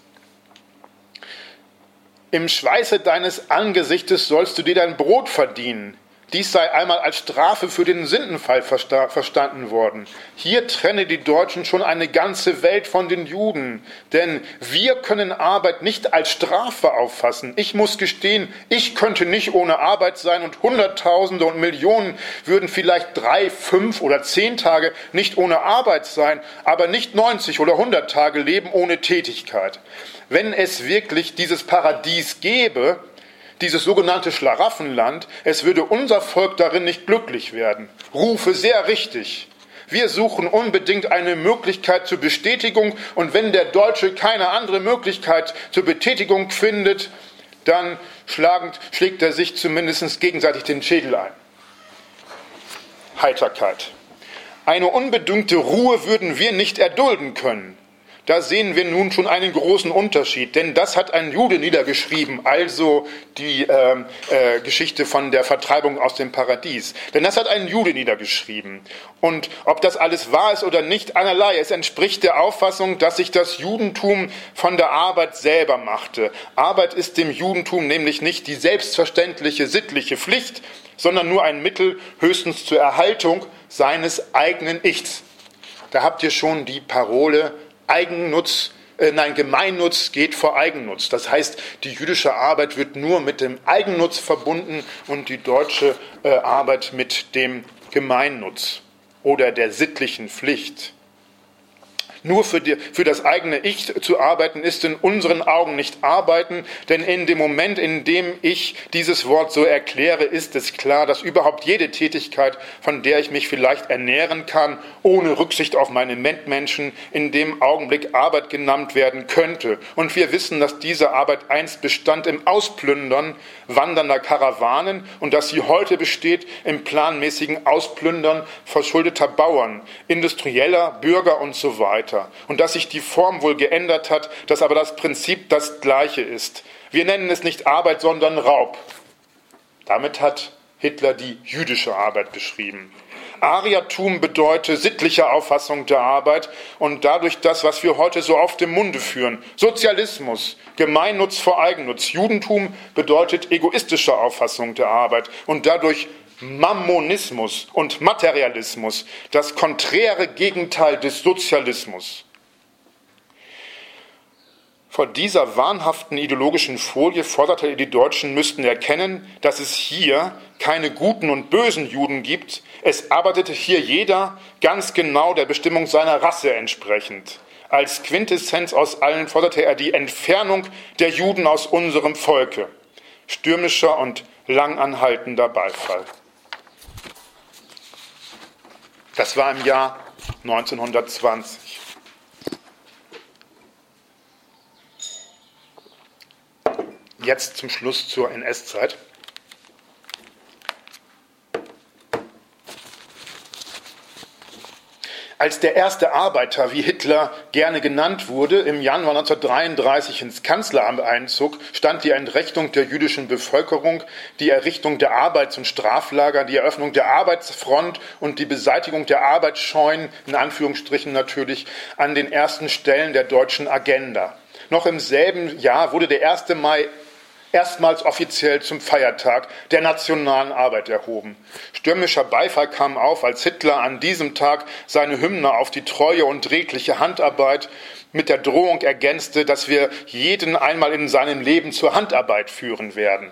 Im Schweiße deines Angesichtes sollst du dir dein Brot verdienen. Dies sei einmal als Strafe für den Sündenfall verstanden worden. Hier trenne die Deutschen schon eine ganze Welt von den Juden. Denn wir können Arbeit nicht als Strafe auffassen. Ich muss gestehen, ich könnte nicht ohne Arbeit sein und Hunderttausende und Millionen würden vielleicht 3, 5 oder 10 Tage nicht ohne Arbeit sein, aber nicht 90 oder 100 Tage leben ohne Tätigkeit. Wenn es wirklich dieses Paradies gäbe, dieses sogenannte Schlaraffenland, es würde unser Volk darin nicht glücklich werden. Rufe sehr richtig. Wir suchen unbedingt eine Möglichkeit zur Bestätigung, und wenn der Deutsche keine andere Möglichkeit zur Betätigung findet, dann schlägt er sich zumindest gegenseitig den Schädel ein. Heiterkeit. Eine unbedingte Ruhe würden wir nicht erdulden können. Da sehen wir nun schon einen großen Unterschied, denn das hat ein Jude niedergeschrieben, also die Geschichte von der Vertreibung aus dem Paradies. Denn das hat ein Jude niedergeschrieben. Und ob das alles wahr ist oder nicht, einerlei. Es entspricht der Auffassung, dass sich das Judentum von der Arbeit selber machte. Arbeit ist dem Judentum nämlich nicht die selbstverständliche sittliche Pflicht, sondern nur ein Mittel höchstens zur Erhaltung seines eigenen Ichs. Da habt ihr schon die Parole: Gemeinnutz geht vor Eigennutz. Das heißt, die jüdische Arbeit wird nur mit dem Eigennutz verbunden und die deutsche Arbeit mit dem Gemeinnutz oder der sittlichen Pflicht. Nur für das eigene Ich zu arbeiten, ist in unseren Augen nicht arbeiten, denn in dem Moment, in dem ich dieses Wort so erkläre, ist es klar, dass überhaupt jede Tätigkeit, von der ich mich vielleicht ernähren kann, ohne Rücksicht auf meine Mitmenschen, in dem Augenblick Arbeit genannt werden könnte. Und wir wissen, dass diese Arbeit einst bestand im Ausplündern wandernder Karawanen und dass sie heute besteht im planmäßigen Ausplündern verschuldeter Bauern, industrieller, Bürger und so weiter. Und dass sich die Form wohl geändert hat, dass aber das Prinzip das gleiche ist. Wir nennen es nicht Arbeit, sondern Raub. Damit hat Hitler die jüdische Arbeit beschrieben. Ariertum bedeutet sittliche Auffassung der Arbeit und dadurch das, was wir heute so oft im Munde führen. Sozialismus, Gemeinnutz vor Eigennutz. Judentum bedeutet egoistische Auffassung der Arbeit und dadurch Mammonismus und Materialismus, das konträre Gegenteil des Sozialismus. Vor dieser wahnhaften ideologischen Folie forderte er, die Deutschen müssten erkennen, dass es hier keine guten und bösen Juden gibt. Es arbeitete hier jeder ganz genau der Bestimmung seiner Rasse entsprechend. Als Quintessenz aus allen forderte er die Entfernung der Juden aus unserem Volke. Stürmischer und langanhaltender Beifall. Das war im Jahr 1920. Jetzt zum Schluss zur NS-Zeit. Als der erste Arbeiter, wie Hitler gerne genannt wurde, im Januar 1933 ins Kanzleramt einzog, stand die Entrechtung der jüdischen Bevölkerung, die Errichtung der Arbeits- und Straflager, die Eröffnung der Arbeitsfront und die Beseitigung der Arbeitsscheunen, in Anführungsstrichen natürlich, an den ersten Stellen der deutschen Agenda. Noch im selben Jahr wurde der 1. Mai erstmals offiziell zum Feiertag der nationalen Arbeit erhoben. Stürmischer Beifall kam auf, als Hitler an diesem Tag seine Hymne auf die treue und redliche Handarbeit mit der Drohung ergänzte, dass wir jeden einmal in seinem Leben zur Handarbeit führen werden.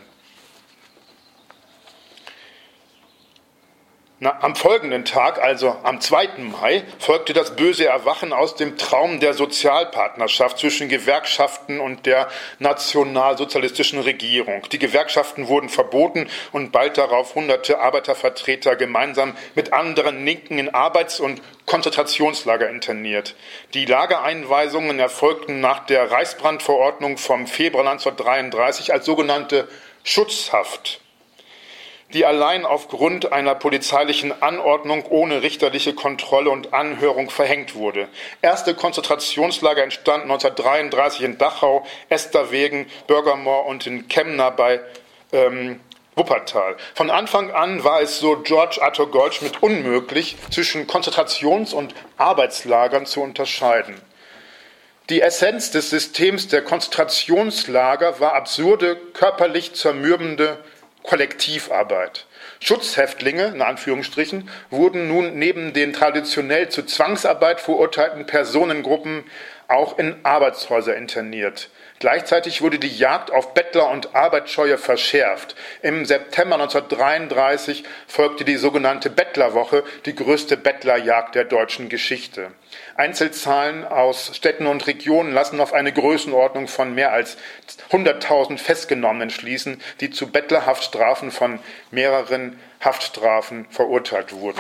Am folgenden Tag, also am 2. Mai, folgte das böse Erwachen aus dem Traum der Sozialpartnerschaft zwischen Gewerkschaften und der nationalsozialistischen Regierung. Die Gewerkschaften wurden verboten und bald darauf hunderte Arbeitervertreter gemeinsam mit anderen Linken in Arbeits- und Konzentrationslager interniert. Die Lagereinweisungen erfolgten nach der Reichsbrandverordnung vom Februar 1933 als sogenannte Schutzhaft, die allein aufgrund einer polizeilichen Anordnung ohne richterliche Kontrolle und Anhörung verhängt wurde. Erste Konzentrationslager entstanden 1933 in Dachau, Esterwegen, Bürgermoor und in Kemna bei Wuppertal. Von Anfang an war es, so George Arthur Goldschmidt, unmöglich, zwischen Konzentrations- und Arbeitslagern zu unterscheiden. Die Essenz des Systems der Konzentrationslager war absurde, körperlich zermürbende Kollektivarbeit. Schutzhäftlinge, in Anführungsstrichen, wurden nun neben den traditionell zu Zwangsarbeit verurteilten Personengruppen auch in Arbeitshäuser interniert. Gleichzeitig wurde die Jagd auf Bettler und Arbeitsscheue verschärft. Im September 1933 folgte die sogenannte Bettlerwoche, die größte Bettlerjagd der deutschen Geschichte. Einzelzahlen aus Städten und Regionen lassen auf eine Größenordnung von mehr als 100.000 Festgenommenen schließen, die zu Bettlerhaftstrafen von mehreren Haftstrafen verurteilt wurden.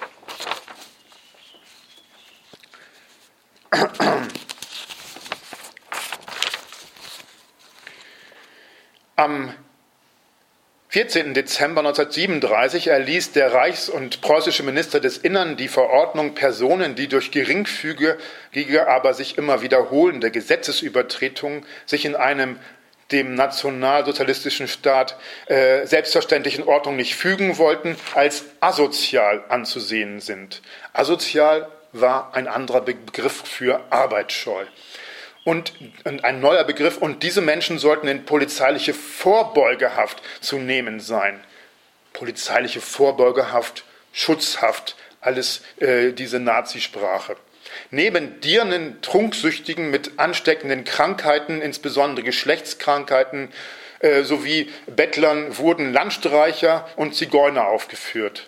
Am 14. Dezember 1937 erließ der reichs- und preußische Minister des Innern die Verordnung, Personen, die durch geringfügige, aber sich immer wiederholende Gesetzesübertretungen sich in einem dem nationalsozialistischen Staat selbstverständlichen Ordnung nicht fügen wollten, als asozial anzusehen sind. Asozial war ein anderer Begriff für arbeitsscheu. Und ein neuer Begriff, und diese Menschen sollten in polizeiliche Vorbeugehaft zu nehmen sein. Polizeiliche Vorbeugehaft, Schutzhaft, alles diese Nazisprache. Neben Dirnen, Trunksüchtigen mit ansteckenden Krankheiten, insbesondere Geschlechtskrankheiten, sowie Bettlern wurden Landstreicher und Zigeuner aufgeführt.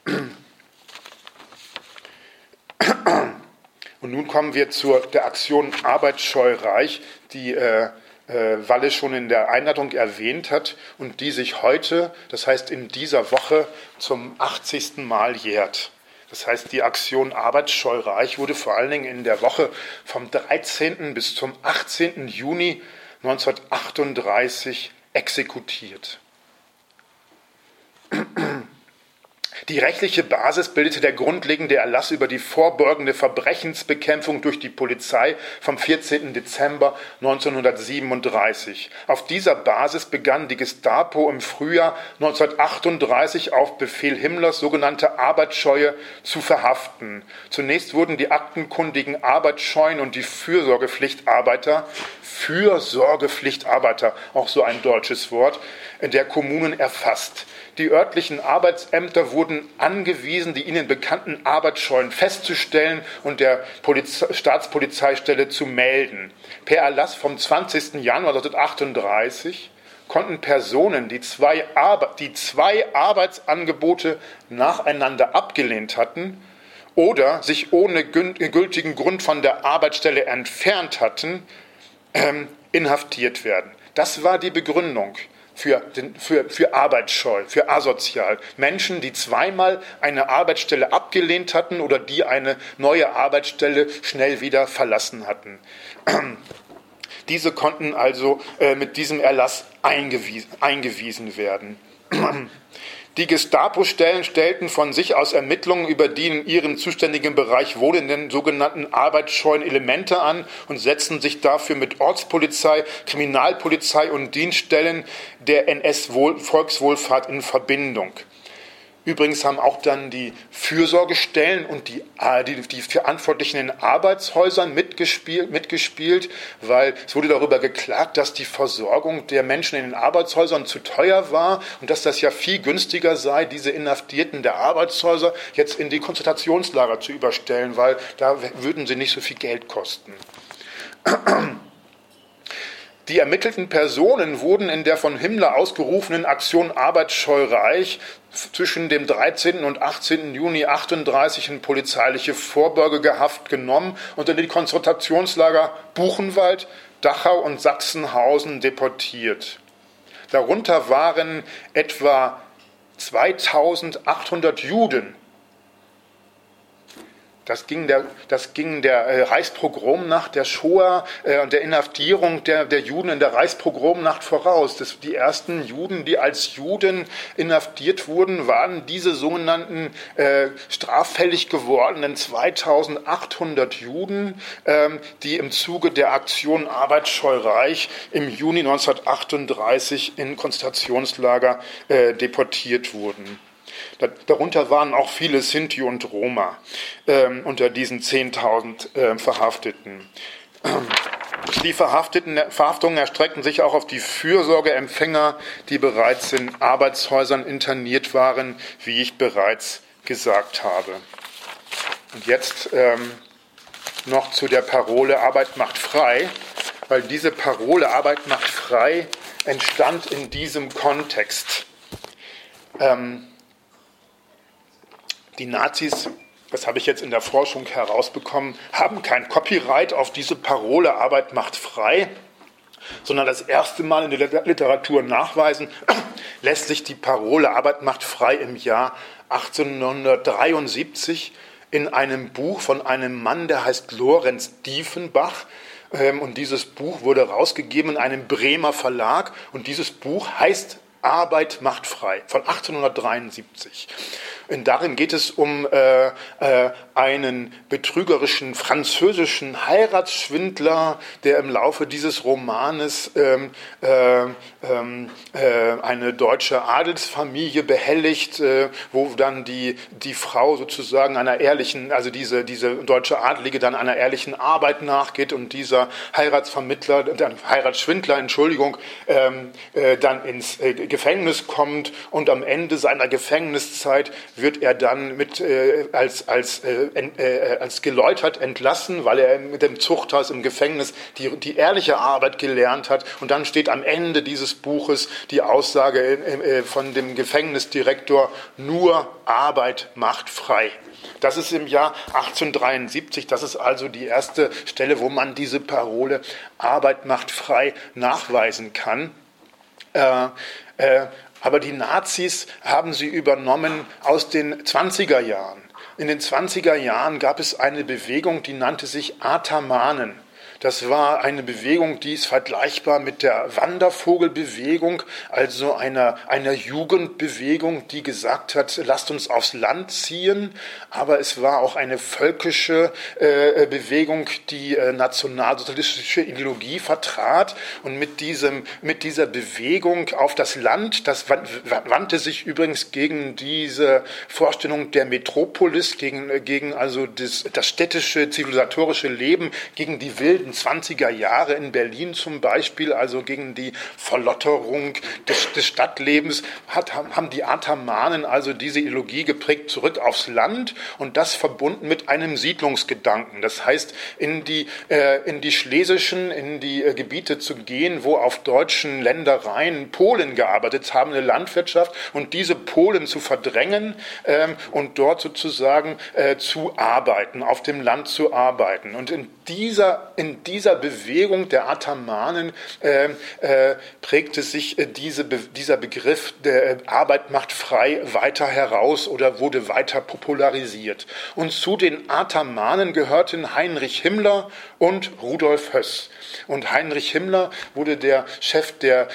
Und nun kommen wir der Aktion Arbeitsscheu reich, die Walle schon in der Einleitung erwähnt hat und die sich heute, das heißt in dieser Woche, zum 80. Mal jährt. Das heißt, die Aktion Arbeitsscheu reich wurde vor allen Dingen in der Woche vom 13. bis zum 18. Juni 1938 exekutiert. Die rechtliche Basis bildete der grundlegende Erlass über die vorbeugende Verbrechensbekämpfung durch die Polizei vom 14. Dezember 1937. Auf dieser Basis begann die Gestapo im Frühjahr 1938 auf Befehl Himmlers sogenannte Arbeitsscheue zu verhaften. Zunächst wurden die aktenkundigen Arbeitsscheuen und die Fürsorgepflichtarbeiter, auch so ein deutsches Wort, der Kommunen erfasst. Die örtlichen Arbeitsämter wurden angewiesen, die ihnen bekannten Arbeitsscheuen festzustellen und der Staatspolizeistelle zu melden. Per Erlass vom 20. Januar 1938 konnten Personen, die zwei Arbeitsangebote nacheinander abgelehnt hatten oder sich ohne gültigen Grund von der Arbeitsstelle entfernt hatten, inhaftiert werden. Das war die Begründung für arbeitsscheu, für asozial. Menschen, die zweimal eine Arbeitsstelle abgelehnt hatten oder die eine neue Arbeitsstelle schnell wieder verlassen hatten. Diese konnten also mit diesem Erlass eingewiesen werden. Die Gestapo-Stellen stellten von sich aus Ermittlungen über die in ihrem zuständigen Bereich wohnenden sogenannten arbeitsscheuen Elemente an und setzten sich dafür mit Ortspolizei, Kriminalpolizei und Dienststellen der NS-Volkswohlfahrt in Verbindung. Übrigens haben auch dann die Fürsorgestellen und die Verantwortlichen in Arbeitshäusern mitgespielt, weil es wurde darüber geklagt, dass die Versorgung der Menschen in den Arbeitshäusern zu teuer war und dass das ja viel günstiger sei, diese Inhaftierten der Arbeitshäuser jetzt in die Konzentrationslager zu überstellen, weil da würden sie nicht so viel Geld kosten. Die ermittelten Personen wurden in der von Himmler ausgerufenen Aktion Arbeitsscheu Reich zwischen dem 13. und 18. Juni 1938 in polizeiliche Vorbeugehaft genommen und in die Konzentrationslager Buchenwald, Dachau und Sachsenhausen deportiert. Darunter waren etwa 2800 Juden. Das ging der Reichspogromnacht, der Shoah und der Inhaftierung der Juden in der Reichspogromnacht voraus. Die ersten Juden, die als Juden inhaftiert wurden, waren diese sogenannten straffällig gewordenen 2800 Juden, die im Zuge der Aktion Arbeitsscheu Reich im Juni 1938 in Konzentrationslager deportiert wurden. Darunter waren auch viele Sinti und Roma unter diesen 10.000 Verhafteten. Die Verhaftungen erstreckten sich auch auf die Fürsorgeempfänger, die bereits in Arbeitshäusern interniert waren, wie ich bereits gesagt habe. Und jetzt noch zu der Parole Arbeit macht frei, weil diese Parole Arbeit macht frei entstand in diesem Kontext. Die Nazis, das habe ich jetzt in der Forschung herausbekommen, haben kein Copyright auf diese Parole Arbeit macht frei, sondern das erste Mal in der Literatur nachweisen lässt sich die Parole Arbeit macht frei im Jahr 1873 in einem Buch von einem Mann, der heißt Lorenz Diefenbach. Und dieses Buch wurde herausgegeben in einem Bremer Verlag und dieses Buch heißt Arbeit macht frei von 1873. Und darin geht es um einen betrügerischen französischen Heiratsschwindler, der im Laufe dieses Romanes eine deutsche Adelsfamilie behelligt, wo dann die Frau sozusagen einer ehrlichen, also diese deutsche Adlige dann einer ehrlichen Arbeit nachgeht und dieser Heiratsschwindler, dann ins Gefängnis kommt und am Ende seiner Gefängniszeit wird er dann als geläutert entlassen, weil er mit dem Zuchthaus im Gefängnis die ehrliche Arbeit gelernt hat. Und dann steht am Ende dieses Buches die Aussage von dem Gefängnisdirektor, nur Arbeit macht frei. Das ist im Jahr 1873, das ist also die erste Stelle, wo man diese Parole Arbeit macht frei nachweisen kann. Aber die Nazis haben sie übernommen aus den 20er Jahren. In den 20er Jahren gab es eine Bewegung, die nannte sich Athamanen. Das war eine Bewegung, die ist vergleichbar mit der Wandervogelbewegung, also einer Jugendbewegung, die gesagt hat, lasst uns aufs Land ziehen. Aber es war auch eine völkische Bewegung, die nationalsozialistische Ideologie vertrat. Und mit dieser Bewegung auf das Land, das wandte sich übrigens gegen diese Vorstellung der Metropolis, gegen also das städtische, zivilisatorische Leben, gegen die wilden 20er Jahre in Berlin zum Beispiel, also gegen die Verlotterung des Stadtlebens, haben die Athamanen also diese Ideologie geprägt, zurück aufs Land und das verbunden mit einem Siedlungsgedanken. Das heißt, in die schlesischen, in die Gebiete zu gehen, wo auf deutschen Ländereien Polen gearbeitet haben, eine Landwirtschaft, und diese Polen zu verdrängen und dort sozusagen zu arbeiten, auf dem Land zu arbeiten. Und in in dieser Bewegung der Athamanen prägte sich dieser Begriff der Arbeit macht frei weiter heraus oder wurde weiter popularisiert. Und zu den Athamanen gehörten Heinrich Himmler und Rudolf Höss. Und Heinrich Himmler wurde der Chef der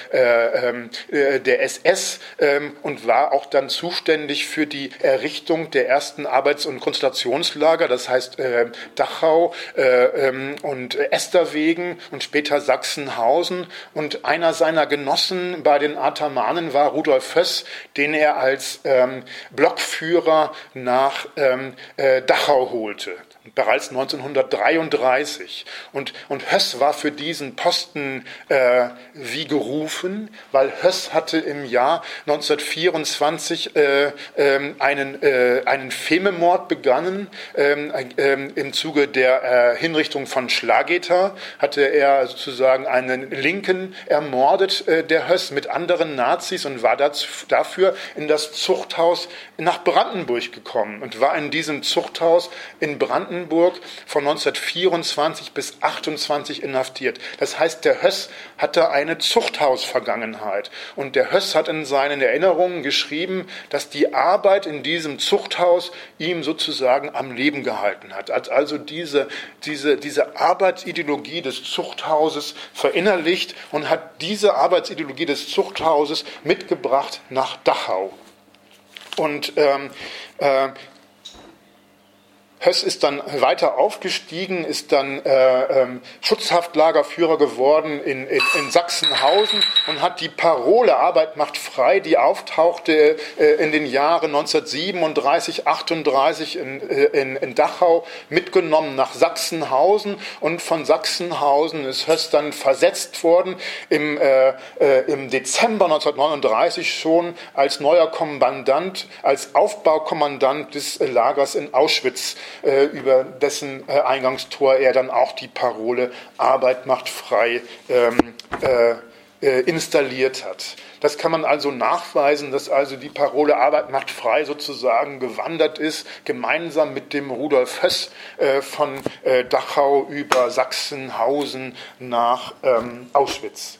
SS und war auch dann zuständig für die Errichtung der ersten Arbeits- und Konzentrationslager, das heißt Dachau und Esterwegen und später Sachsenhausen. Und einer seiner Genossen bei den Athamanen war Rudolf Höss, den er als Blockführer nach Dachau holte. Bereits 1933. Und Höss war für diesen Posten wie gerufen, weil Höss hatte im Jahr 1924 einen Fememord begangen. Im Zuge der Hinrichtung von Schlageter hatte er sozusagen einen Linken ermordet, der Höss, mit anderen Nazis, und war dafür in das Zuchthaus nach Brandenburg gekommen und war in diesem Zuchthaus in Brandenburg von 1924 bis 1928 inhaftiert. Das heißt, der Höss hatte eine Zuchthausvergangenheit. Und der Höss hat in seinen Erinnerungen geschrieben, dass die Arbeit in diesem Zuchthaus ihm sozusagen am Leben gehalten hat. Hat also diese Arbeitsideologie des Zuchthauses verinnerlicht und hat diese Arbeitsideologie des Zuchthauses mitgebracht nach Dachau. Und Höss ist dann weiter aufgestiegen, ist dann Schutzhaftlagerführer geworden in Sachsenhausen und hat die Parole Arbeit macht frei, die auftauchte in den Jahren 1937, 38 in Dachau, mitgenommen nach Sachsenhausen, und von Sachsenhausen ist Höss dann versetzt worden im Dezember 1939 schon als neuer Kommandant, als Aufbaukommandant des Lagers in Auschwitz, über dessen Eingangstor er dann auch die Parole Arbeit macht frei installiert hat. Das kann man also nachweisen, dass also die Parole Arbeit macht frei sozusagen gewandert ist, gemeinsam mit dem Rudolf Höss von Dachau über Sachsenhausen nach Auschwitz.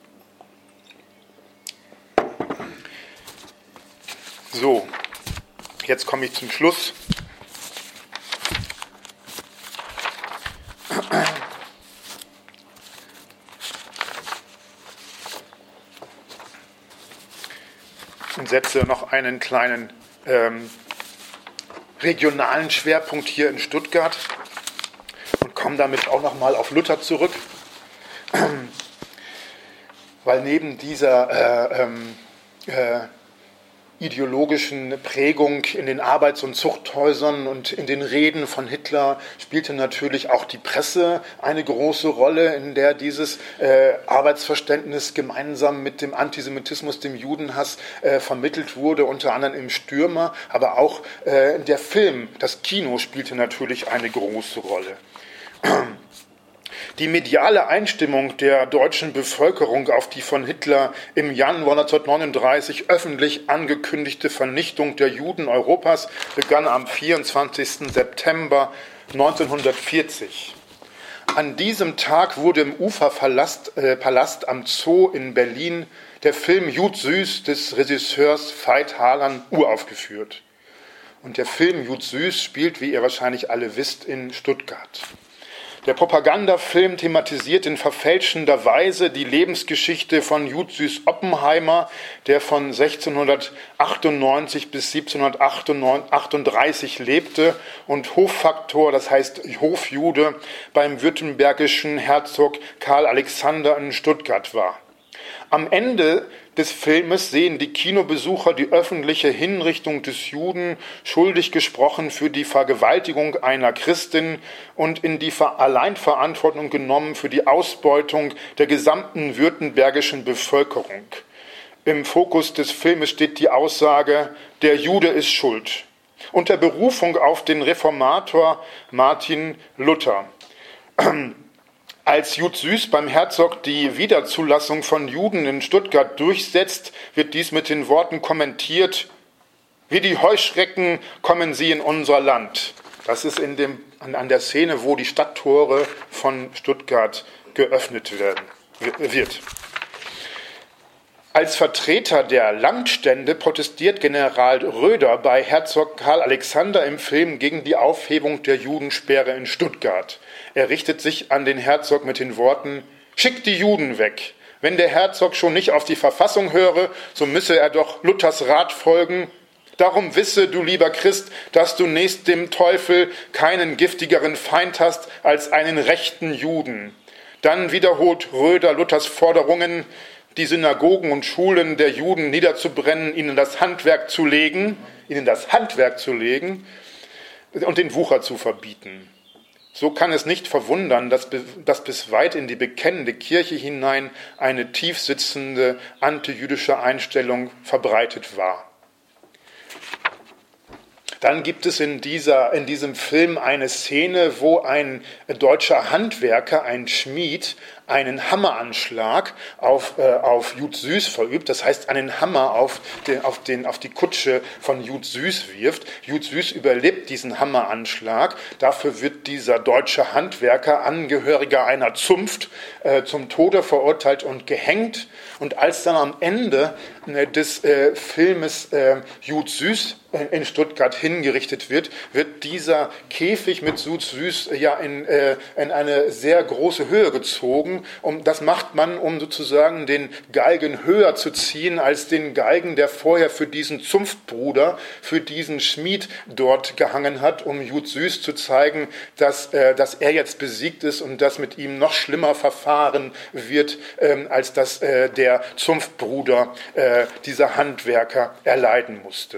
So, jetzt komme ich zum Schluss. Und setze noch einen kleinen regionalen Schwerpunkt hier in Stuttgart und komme damit auch nochmal auf Luther zurück, weil neben dieser ideologischen Prägung in den Arbeits- und Zuchthäusern und in den Reden von Hitler spielte natürlich auch die Presse eine große Rolle, in der dieses Arbeitsverständnis gemeinsam mit dem Antisemitismus, dem Judenhass vermittelt wurde, unter anderem im Stürmer, aber auch der Film, das Kino spielte natürlich eine große Rolle. Die mediale Einstimmung der deutschen Bevölkerung auf die von Hitler im Januar 1939 öffentlich angekündigte Vernichtung der Juden Europas begann am 24. September 1940. An diesem Tag wurde im Uferpalast am Zoo in Berlin der Film Jud Süß des Regisseurs Veit Harlan uraufgeführt. Und der Film Jud Süß spielt, wie ihr wahrscheinlich alle wisst, in Stuttgart. Der Propagandafilm thematisiert in verfälschender Weise die Lebensgeschichte von Jud Süß Oppenheimer, der von 1698 bis 1738 lebte und Hoffaktor, das heißt Hofjude, beim württembergischen Herzog Karl Alexander in Stuttgart war. Am Ende des Filmes sehen die Kinobesucher die öffentliche Hinrichtung des Juden, schuldig gesprochen für die Vergewaltigung einer Christin und in die Alleinverantwortung genommen für die Ausbeutung der gesamten württembergischen Bevölkerung. Im Fokus des Filmes steht die Aussage, der Jude ist schuld. Unter Berufung auf den Reformator Martin Luther. Als Jud Süß beim Herzog die Wiederzulassung von Juden in Stuttgart durchsetzt, wird dies mit den Worten kommentiert: Wie die Heuschrecken kommen sie in unser Land. Das ist an der Szene, wo die Stadttore von Stuttgart geöffnet wird. Als Vertreter der Landstände protestiert General Röder bei Herzog Karl Alexander im Film gegen die Aufhebung der Judensperre in Stuttgart. Er richtet sich an den Herzog mit den Worten: Schickt die Juden weg. Wenn der Herzog schon nicht auf die Verfassung höre, so müsse er doch Luthers Rat folgen. Darum wisse, du lieber Christ, dass du nächst dem Teufel keinen giftigeren Feind hast als einen rechten Juden. Dann wiederholt Röder Luthers Forderungen, die Synagogen und Schulen der Juden niederzubrennen, ihnen das Handwerk zu legen und den Wucher zu verbieten. So kann es nicht verwundern, dass bis weit in die bekennende Kirche hinein eine tiefsitzende antijüdische Einstellung verbreitet war. Dann gibt es in diesem Film eine Szene, wo ein deutscher Handwerker, ein Schmied, einen Hammeranschlag auf Jud Süß verübt, das heißt einen Hammer auf die Kutsche von Jud Süß wirft. Jud Süß überlebt diesen Hammeranschlag, dafür wird dieser deutsche Handwerker, Angehöriger einer Zunft, zum Tode verurteilt und gehängt. Und als dann am Ende des Filmes Jud Süß in Stuttgart hingerichtet wird dieser Käfig mit Jud Süß ja in eine sehr große Höhe gezogen. Das macht man, um sozusagen den Galgen höher zu ziehen als den Galgen, der vorher für diesen Zunftbruder, für diesen Schmied dort gehangen hat, um Jud Süß zu zeigen, dass er jetzt besiegt ist und dass mit ihm noch schlimmer verfahren wird, als dass der Zunftbruder, dieser Handwerker, erleiden musste.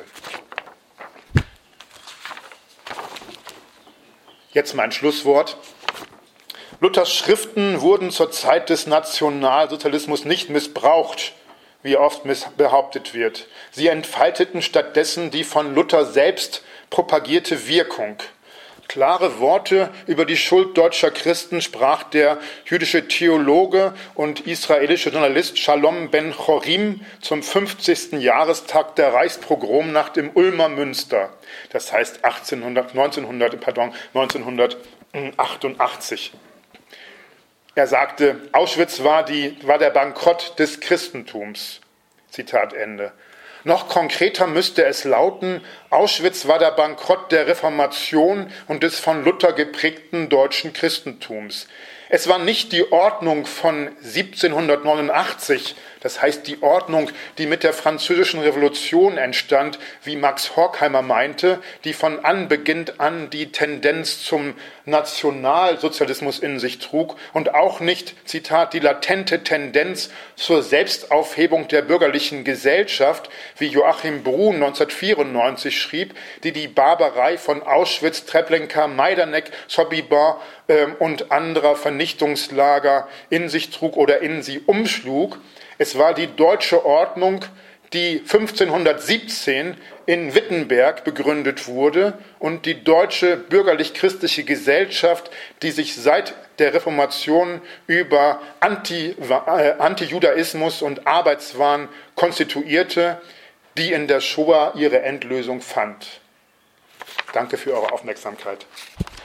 Jetzt mein Schlusswort. Luthers Schriften wurden zur Zeit des Nationalsozialismus nicht missbraucht, wie oft behauptet wird. Sie entfalteten stattdessen die von Luther selbst propagierte Wirkung. Klare Worte über die Schuld deutscher Christen sprach der jüdische Theologe und israelische Journalist Shalom Ben Chorim zum 50. Jahrestag der Reichspogromnacht im Ulmer Münster. Das heißt 1988. Er sagte, Auschwitz war der Bankrott des Christentums. Zitat Ende. Noch konkreter müsste es lauten, Auschwitz war der Bankrott der Reformation und des von Luther geprägten deutschen Christentums. Es war nicht die Ordnung von 1789, das heißt die Ordnung, die mit der Französischen Revolution entstand, wie Max Horkheimer meinte, die von Anbeginn an die Tendenz zum Nationalsozialismus in sich trug und auch nicht, Zitat, die latente Tendenz zur Selbstaufhebung der bürgerlichen Gesellschaft, wie Joachim Bruhn 1994 schrieb, die die Barbarei von Auschwitz, Treblinka, Majdanek, Sobibor und anderer Vernichtungslager in sich trug oder in sie umschlug. Es war die deutsche Ordnung, die 1517 in Wittenberg begründet wurde und die deutsche bürgerlich-christliche Gesellschaft, die sich seit der Reformation über Antijudaismus und Arbeitswahn konstituierte, die in der Shoah ihre Endlösung fand. Danke für eure Aufmerksamkeit.